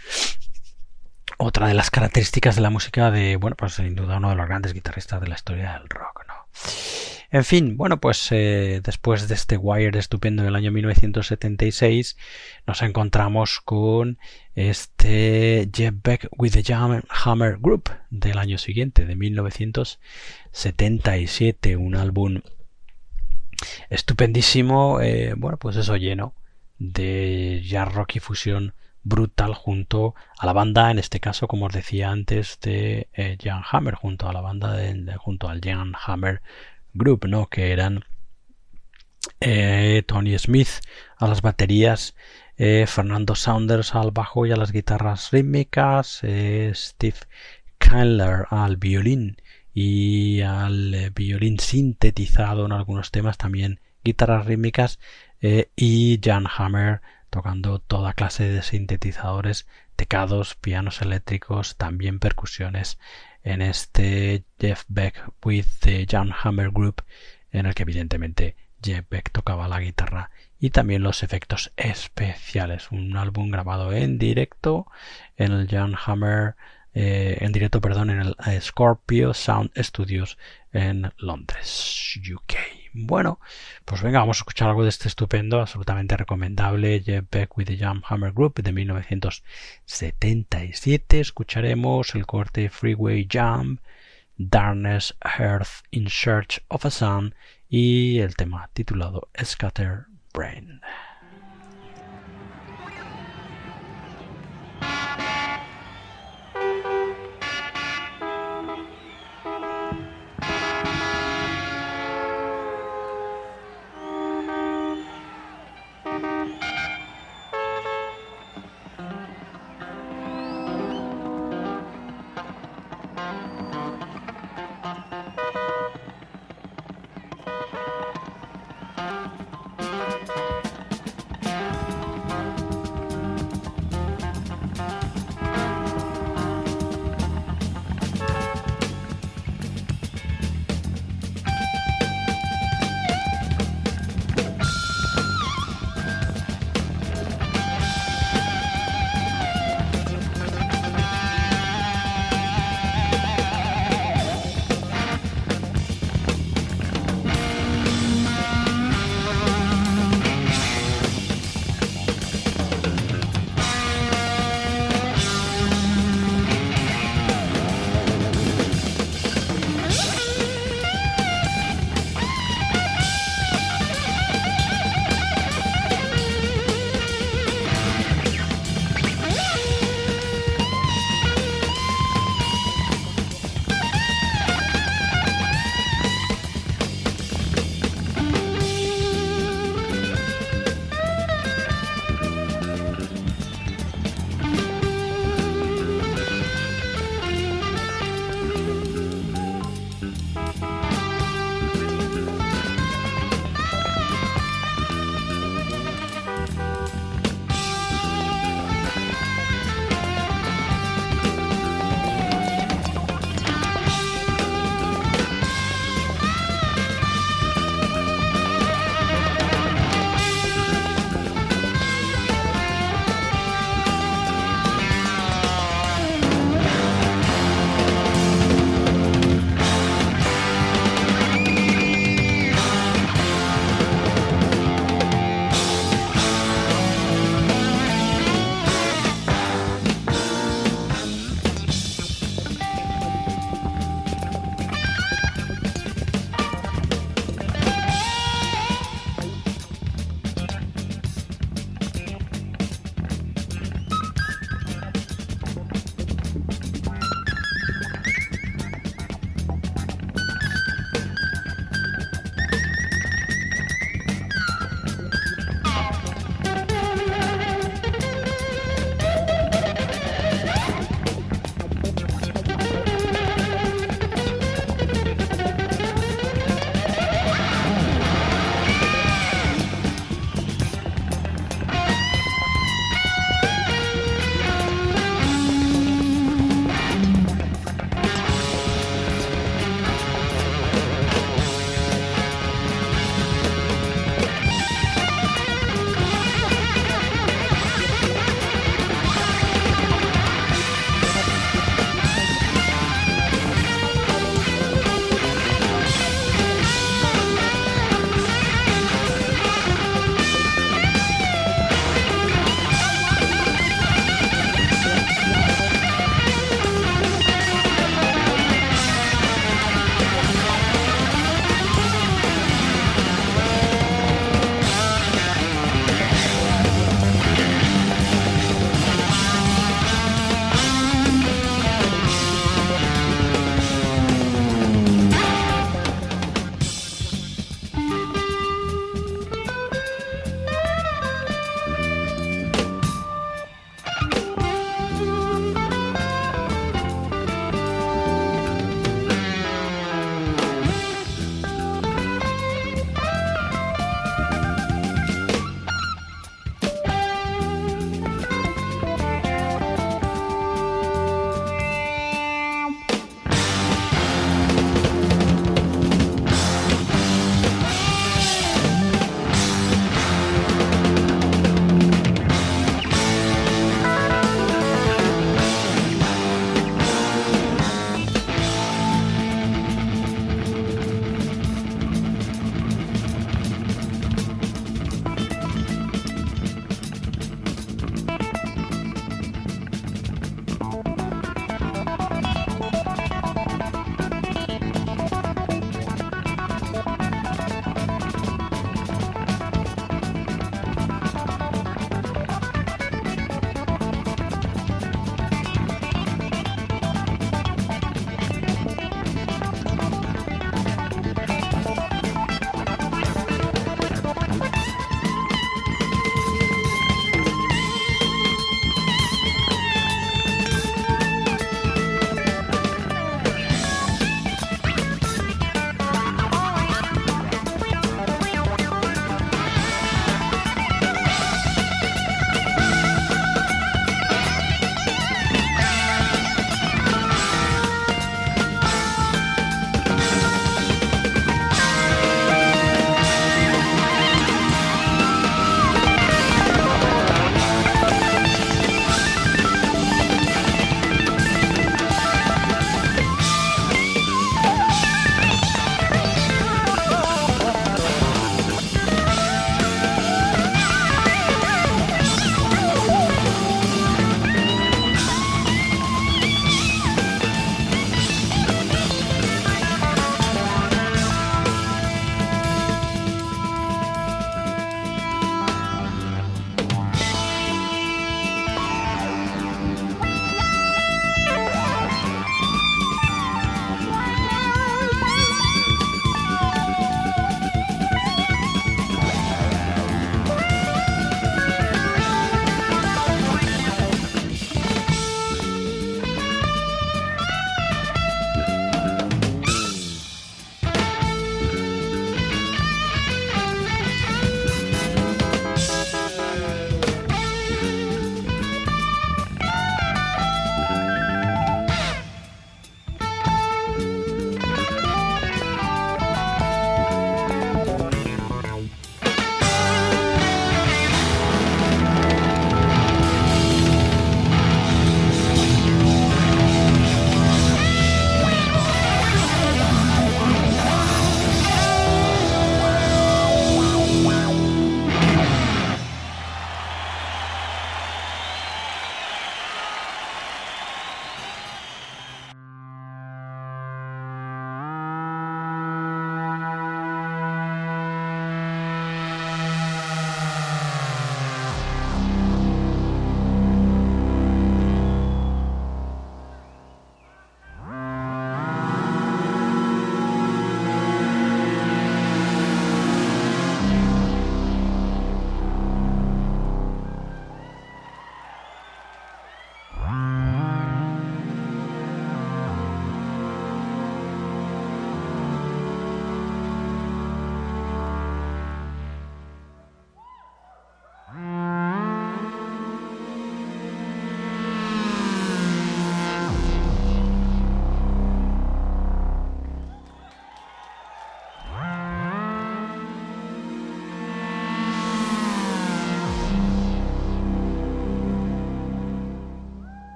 otra de las características de la música de, bueno, pues sin duda uno de los grandes guitarristas de la historia del rock, ¿no? En fin, bueno, pues eh, después de este Wired estupendo del año mil novecientos setenta y seis, nos encontramos con este Jeff Beck with the Jam Hammer Group del año siguiente, de mil novecientos setenta y siete, un álbum estupendísimo, eh, bueno, pues eso, lleno de jazz rock y fusión brutal junto a la banda, en este caso, como os decía antes, de eh, Jan Hammer, junto a la banda de, de, junto al Jan Hammer Group, ¿no? Que eran eh, Tony Smith a las baterías, eh, Fernando Saunders al bajo y a las guitarras rítmicas, eh, Steve Candler al violín y al eh, violín sintetizado en algunos temas, también guitarras rítmicas, eh, y Jan Hammer tocando toda clase de sintetizadores, teclados, pianos eléctricos, también percusiones en este Jeff Beck with the Jan Hammer Group, en el que evidentemente Jeff Beck tocaba la guitarra y también los efectos especiales. Un álbum grabado en directo en el Jan Hammer eh, en directo, perdón, en el eh, Scorpio Sound Studios en Londres, U K. Bueno, pues venga, vamos a escuchar algo de este estupendo, absolutamente recomendable Jeff Beck with the Jan Hammer Group de mil novecientos setenta y siete. Escucharemos el corte Freeway Jam, Darkness Earth in Search of a Sun y el tema titulado Scatter Brain.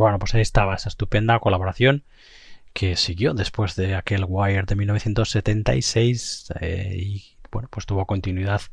Bueno, pues ahí estaba esa estupenda colaboración que siguió después de aquel Wire de mil novecientos setenta y seis eh, y bueno, pues tuvo continuidad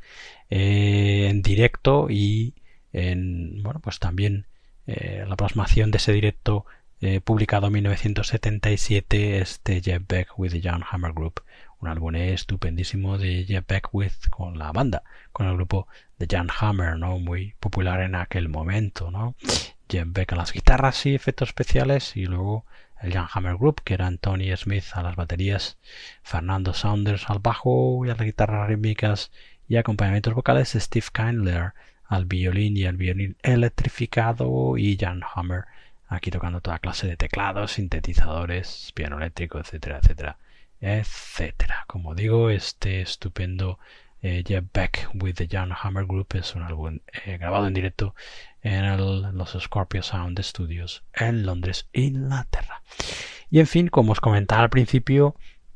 eh, en directo y en, bueno, pues también eh, la plasmación de ese directo eh, publicado en mil novecientos setenta y siete, este Jeff Beck with the Jan Hammer Group, un álbum estupendísimo de Jeff Beck with, con la banda, con el grupo de Jan Hammer, ¿no? Muy popular en aquel momento, ¿no? Jeff Beck a las guitarras y efectos especiales, y luego el Jan Hammer Group, que eran Tony Smith a las baterías, Fernando Saunders al bajo y a las guitarras rítmicas y acompañamientos vocales, Steve Kindler al violín y al violín electrificado, y Jan Hammer aquí tocando toda clase de teclados, sintetizadores, piano eléctrico, etcétera, etcétera, etcétera. Como digo, este estupendo eh, Jeff Beck with the Jan Hammer Group es un álbum eh, grabado en directo en el, los Scorpio Sound Studios en Londres, Inglaterra. Y en fin, como os comentaba al principio,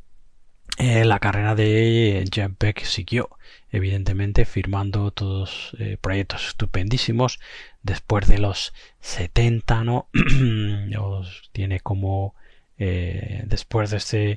eh, la carrera de Jeff Beck siguió, evidentemente, firmando todos eh, proyectos estupendísimos después de los setenta, ¿no? Os tiene como eh, después de este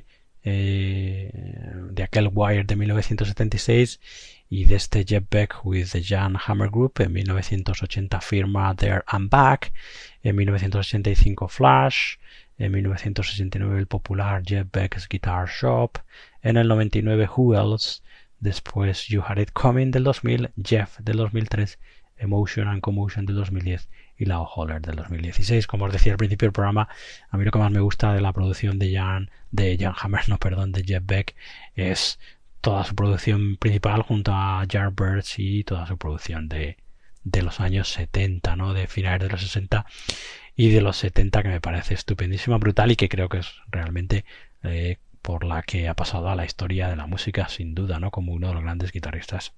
eh, de aquel Wire de mil novecientos setenta y seis y de este Jeff Beck with the Jan Hammer Group, en mil novecientos ochenta firma There and Back, en mil novecientos ochenta y cinco Flash, en mil novecientos sesenta y nueve el popular Jeff Beck's Guitar Shop, en el noventa y nueve Who Else, después You Had It Coming del dos mil, Jeff del dos mil tres, Emotion and Commotion del dos mil diez y La Holler del dos mil dieciséis. Como os decía al principio del programa, a mí lo que más me gusta de la producción de Jan, de Jan Hammer, no, perdón, de Jeff Beck, es toda su producción principal junto a Yardbirds y toda su producción de, de los años setenta, ¿no? De finales de los sesenta y de los setenta, que me parece estupendísima, brutal, y que creo que es realmente eh, por la que ha pasado a la historia de la música, sin duda, ¿no? Como uno de los grandes guitarristas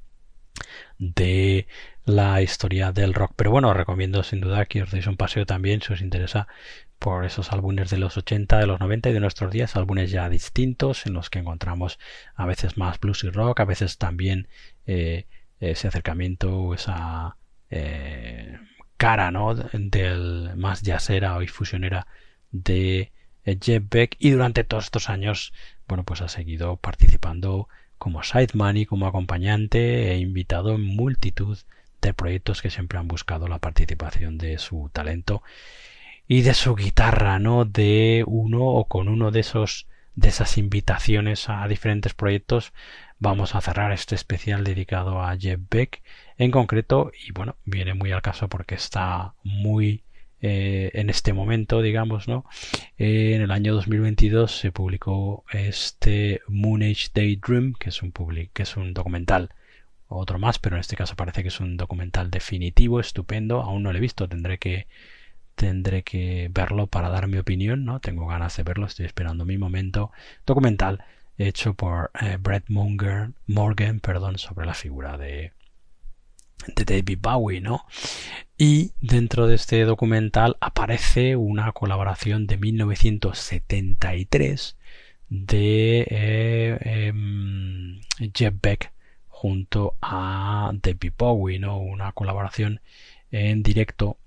de la historia del rock. Pero bueno, os recomiendo sin duda que os deis un paseo también, si os interesa, por esos álbumes de los ochenta, de los noventa y de nuestros días, álbumes ya distintos en los que encontramos a veces más blues y rock, a veces también eh, ese acercamiento o esa eh, cara, ¿no? Del más jazzera y fusionera de Jeff Beck, y durante todos estos años, bueno, pues ha seguido participando como sideman y como acompañante e invitado en multitud de proyectos que siempre han buscado la participación de su talento y de su guitarra, ¿no? De uno o con uno de esos de esas invitaciones a diferentes proyectos vamos a cerrar este especial dedicado a Jeff Beck en concreto, y bueno, viene muy al caso porque está muy eh, en este momento, digamos, ¿no? Eh, en el año dos mil veintidós se publicó este Moon Age Daydream, que es un public, que es un documental, otro más, pero en este caso parece que es un documental definitivo, estupendo. Aún no lo he visto, tendré que tendré que verlo para dar mi opinión, ¿no? Tengo ganas de verlo, estoy esperando mi momento. Documental hecho por eh, Brett Monger, Morgan, perdón, sobre la figura de de David Bowie, ¿no? Y dentro de este documental aparece una colaboración de mil novecientos setenta y tres de eh, eh, Jeff Beck junto a David Bowie, ¿no? Una colaboración en directo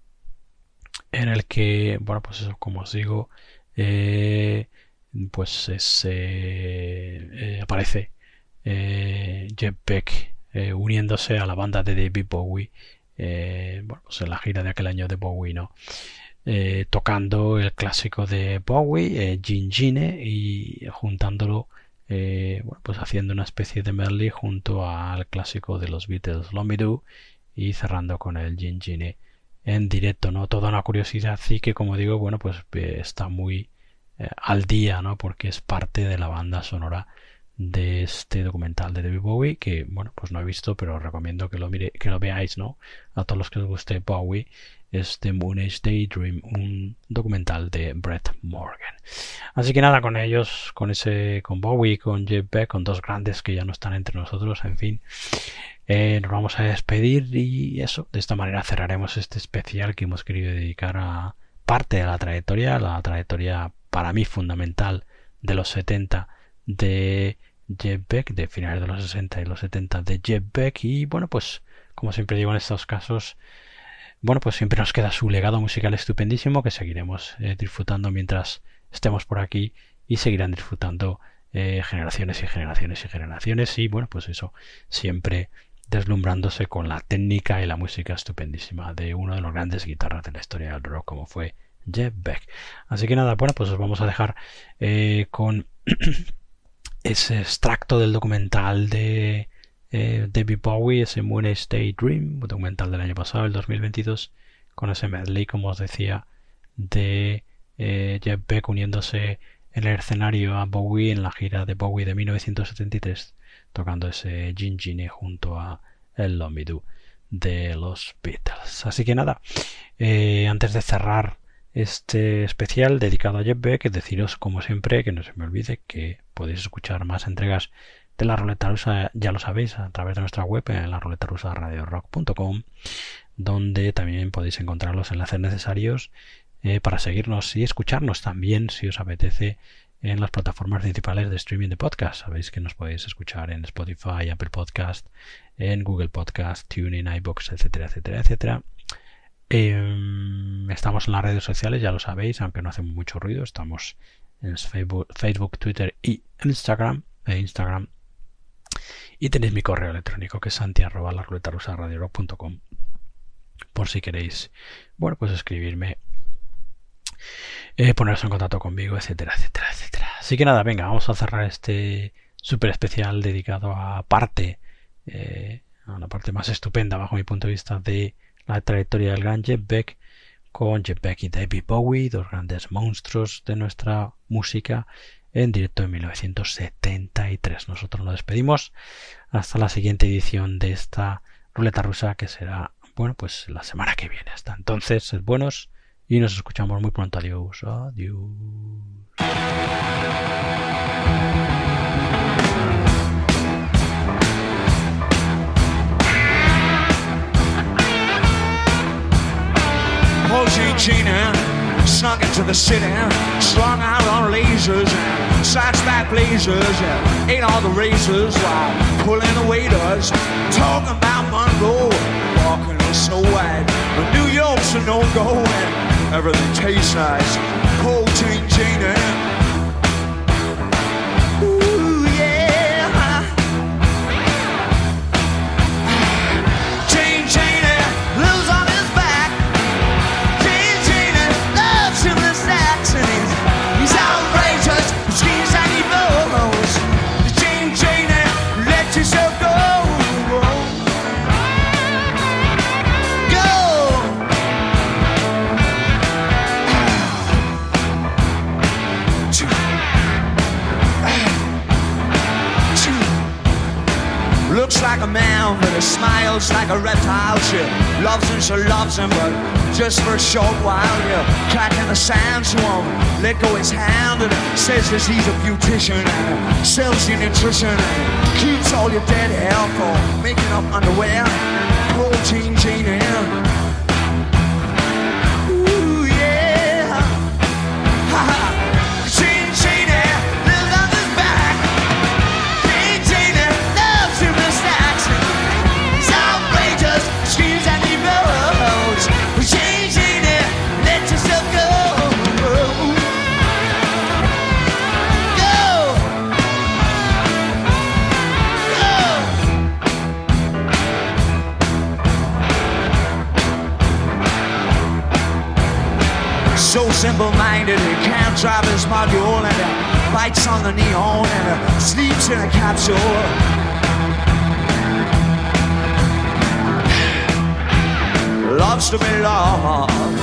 en el que, bueno, pues eso, como os digo, eh, pues es, eh, eh, aparece eh, Jeff Beck eh, uniéndose a la banda de David Bowie, eh, bueno, pues en la gira de aquel año de Bowie, ¿no? Eh, tocando el clásico de Bowie, eh, Gin Gine, y juntándolo, eh, bueno, pues haciendo una especie de medley junto al clásico de los Beatles, Love Me Do, y cerrando con el Gin Gine en directo, ¿no? Toda una curiosidad, sí, que como digo, bueno, pues eh, está muy eh, al día, ¿no? Porque es parte de la banda sonora de este documental de David Bowie, que bueno, pues no he visto, pero os recomiendo que lo mire, que lo veáis, ¿no? A todos los que os guste Bowie, es The Moon Age Daydream, un documental de Brett Morgan. Así que nada, con ellos, con ese, con Bowie, con Jeff Beck, con dos grandes que ya no están entre nosotros, en fin, eh, nos vamos a despedir, y eso, de esta manera cerraremos este especial que hemos querido dedicar a parte de la trayectoria, la trayectoria para mí fundamental de los setenta de Jeff Beck, de finales de los sesenta y los setenta de Jeff Beck. Y bueno, pues como siempre digo en estos casos, bueno, pues siempre nos queda su legado musical estupendísimo que seguiremos eh, disfrutando mientras estemos por aquí y seguirán disfrutando eh, generaciones y generaciones y generaciones y bueno, pues eso, siempre deslumbrándose con la técnica y la música estupendísima de uno de los grandes guitarras de la historia del rock como fue Jeff Beck. Así que nada, bueno, pues os vamos a dejar eh, con ese extracto del documental de eh, David Bowie, ese Moon State Dream, documental del año pasado, el dos mil veintidós, con ese medley, como os decía, de eh, Jeff Beck uniéndose en el escenario a Bowie en la gira de Bowie de mil novecientos setenta y tres, tocando ese Gin Gin junto a el Love Me Do de los Beatles. Así que nada, eh, antes de cerrar este especial dedicado a Jeff Beck, deciros como siempre que no se me olvide que podéis escuchar más entregas de la Ruleta Rusa, ya lo sabéis, a través de nuestra web en la ruleta rusa radio rock punto com, donde también podéis encontrar los enlaces necesarios eh, para seguirnos y escucharnos también si os apetece en las plataformas principales de streaming de podcast. Sabéis que nos podéis escuchar en Spotify, Apple Podcast, en Google Podcast, TuneIn, iVoox, etcétera, etcétera, etcétera. Eh, estamos en las redes sociales, ya lo sabéis, aunque no hacemos mucho ruido. Estamos en Facebook, Facebook Twitter y Instagram, e Instagram. Y tenéis mi correo electrónico que es santi arroba la ruleta rusa radio rock punto com, por si queréis, bueno, pues escribirme, eh, poneros en contacto conmigo, etcétera, etcétera, etcétera. Así que nada, venga, vamos a cerrar este súper especial dedicado a parte, eh, a la parte más estupenda bajo mi punto de vista de la trayectoria del gran Jeff Beck, con Jeff Beck y David Bowie, dos grandes monstruos de nuestra música, en directo en mil novecientos setenta y tres. Nosotros nos despedimos hasta la siguiente edición de esta ruleta rusa, que será, bueno, pues la semana que viene. Hasta entonces, sed buenos y nos escuchamos muy pronto. Adiós. Adiós. Posey Gina snuck into the city, slung out on lasers and side back blazers, and ate all the razors while pulling the waiters, talking about Monroe, walking is so wide, but New York's a no-go and everything tastes nice. Posey Gina, ooh yeah, Jane Jane lives on his back. He's outrageous, schemes and he blows. Jane, Jane, let yourself go. Go. Looks like a man, but he smiles like a reptile. She loves him, she loves him, but just for a short while. Yeah, cracking the sand, she won't let go his hand, and says that he's a beautician and sells you nutrition and keeps all your dead hair for making up underwear. Protein, Jane, yeah. Ooh yeah, ha ha. Jane, Jane, lives on his back. Jane, Jane loves him with stacks. He's outrageous, screams and he blows. Jane, Jane, let yourself go. So simple-minded, he can't drive his module, and he bites on the neon, and he sleeps in a capsule. Loves to be loved.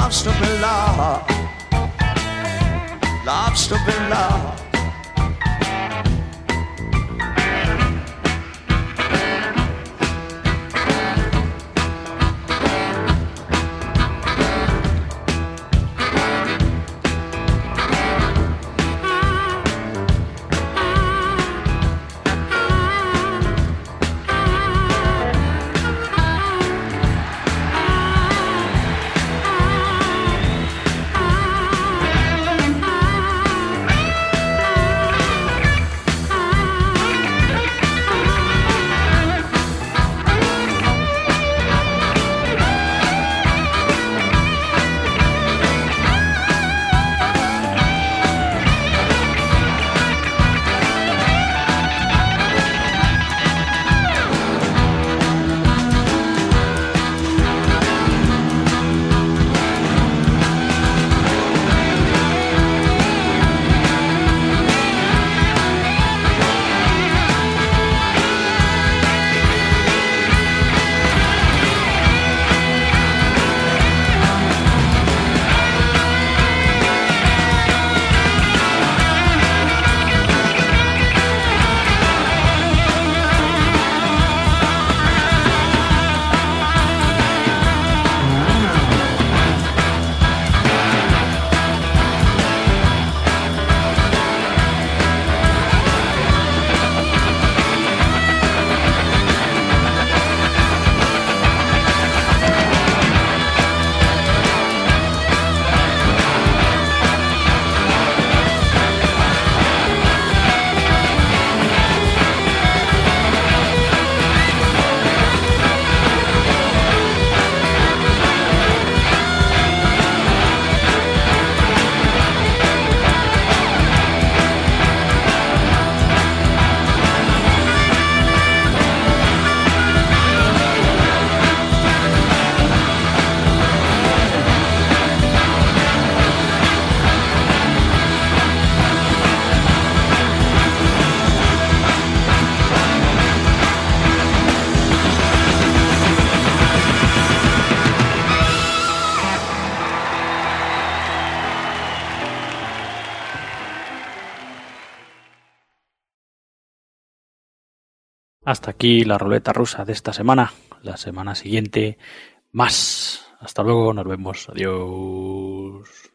lobster below, lobster below. Hasta aquí la ruleta rusa de esta semana. La semana siguiente, más. Hasta luego, nos vemos. Adiós.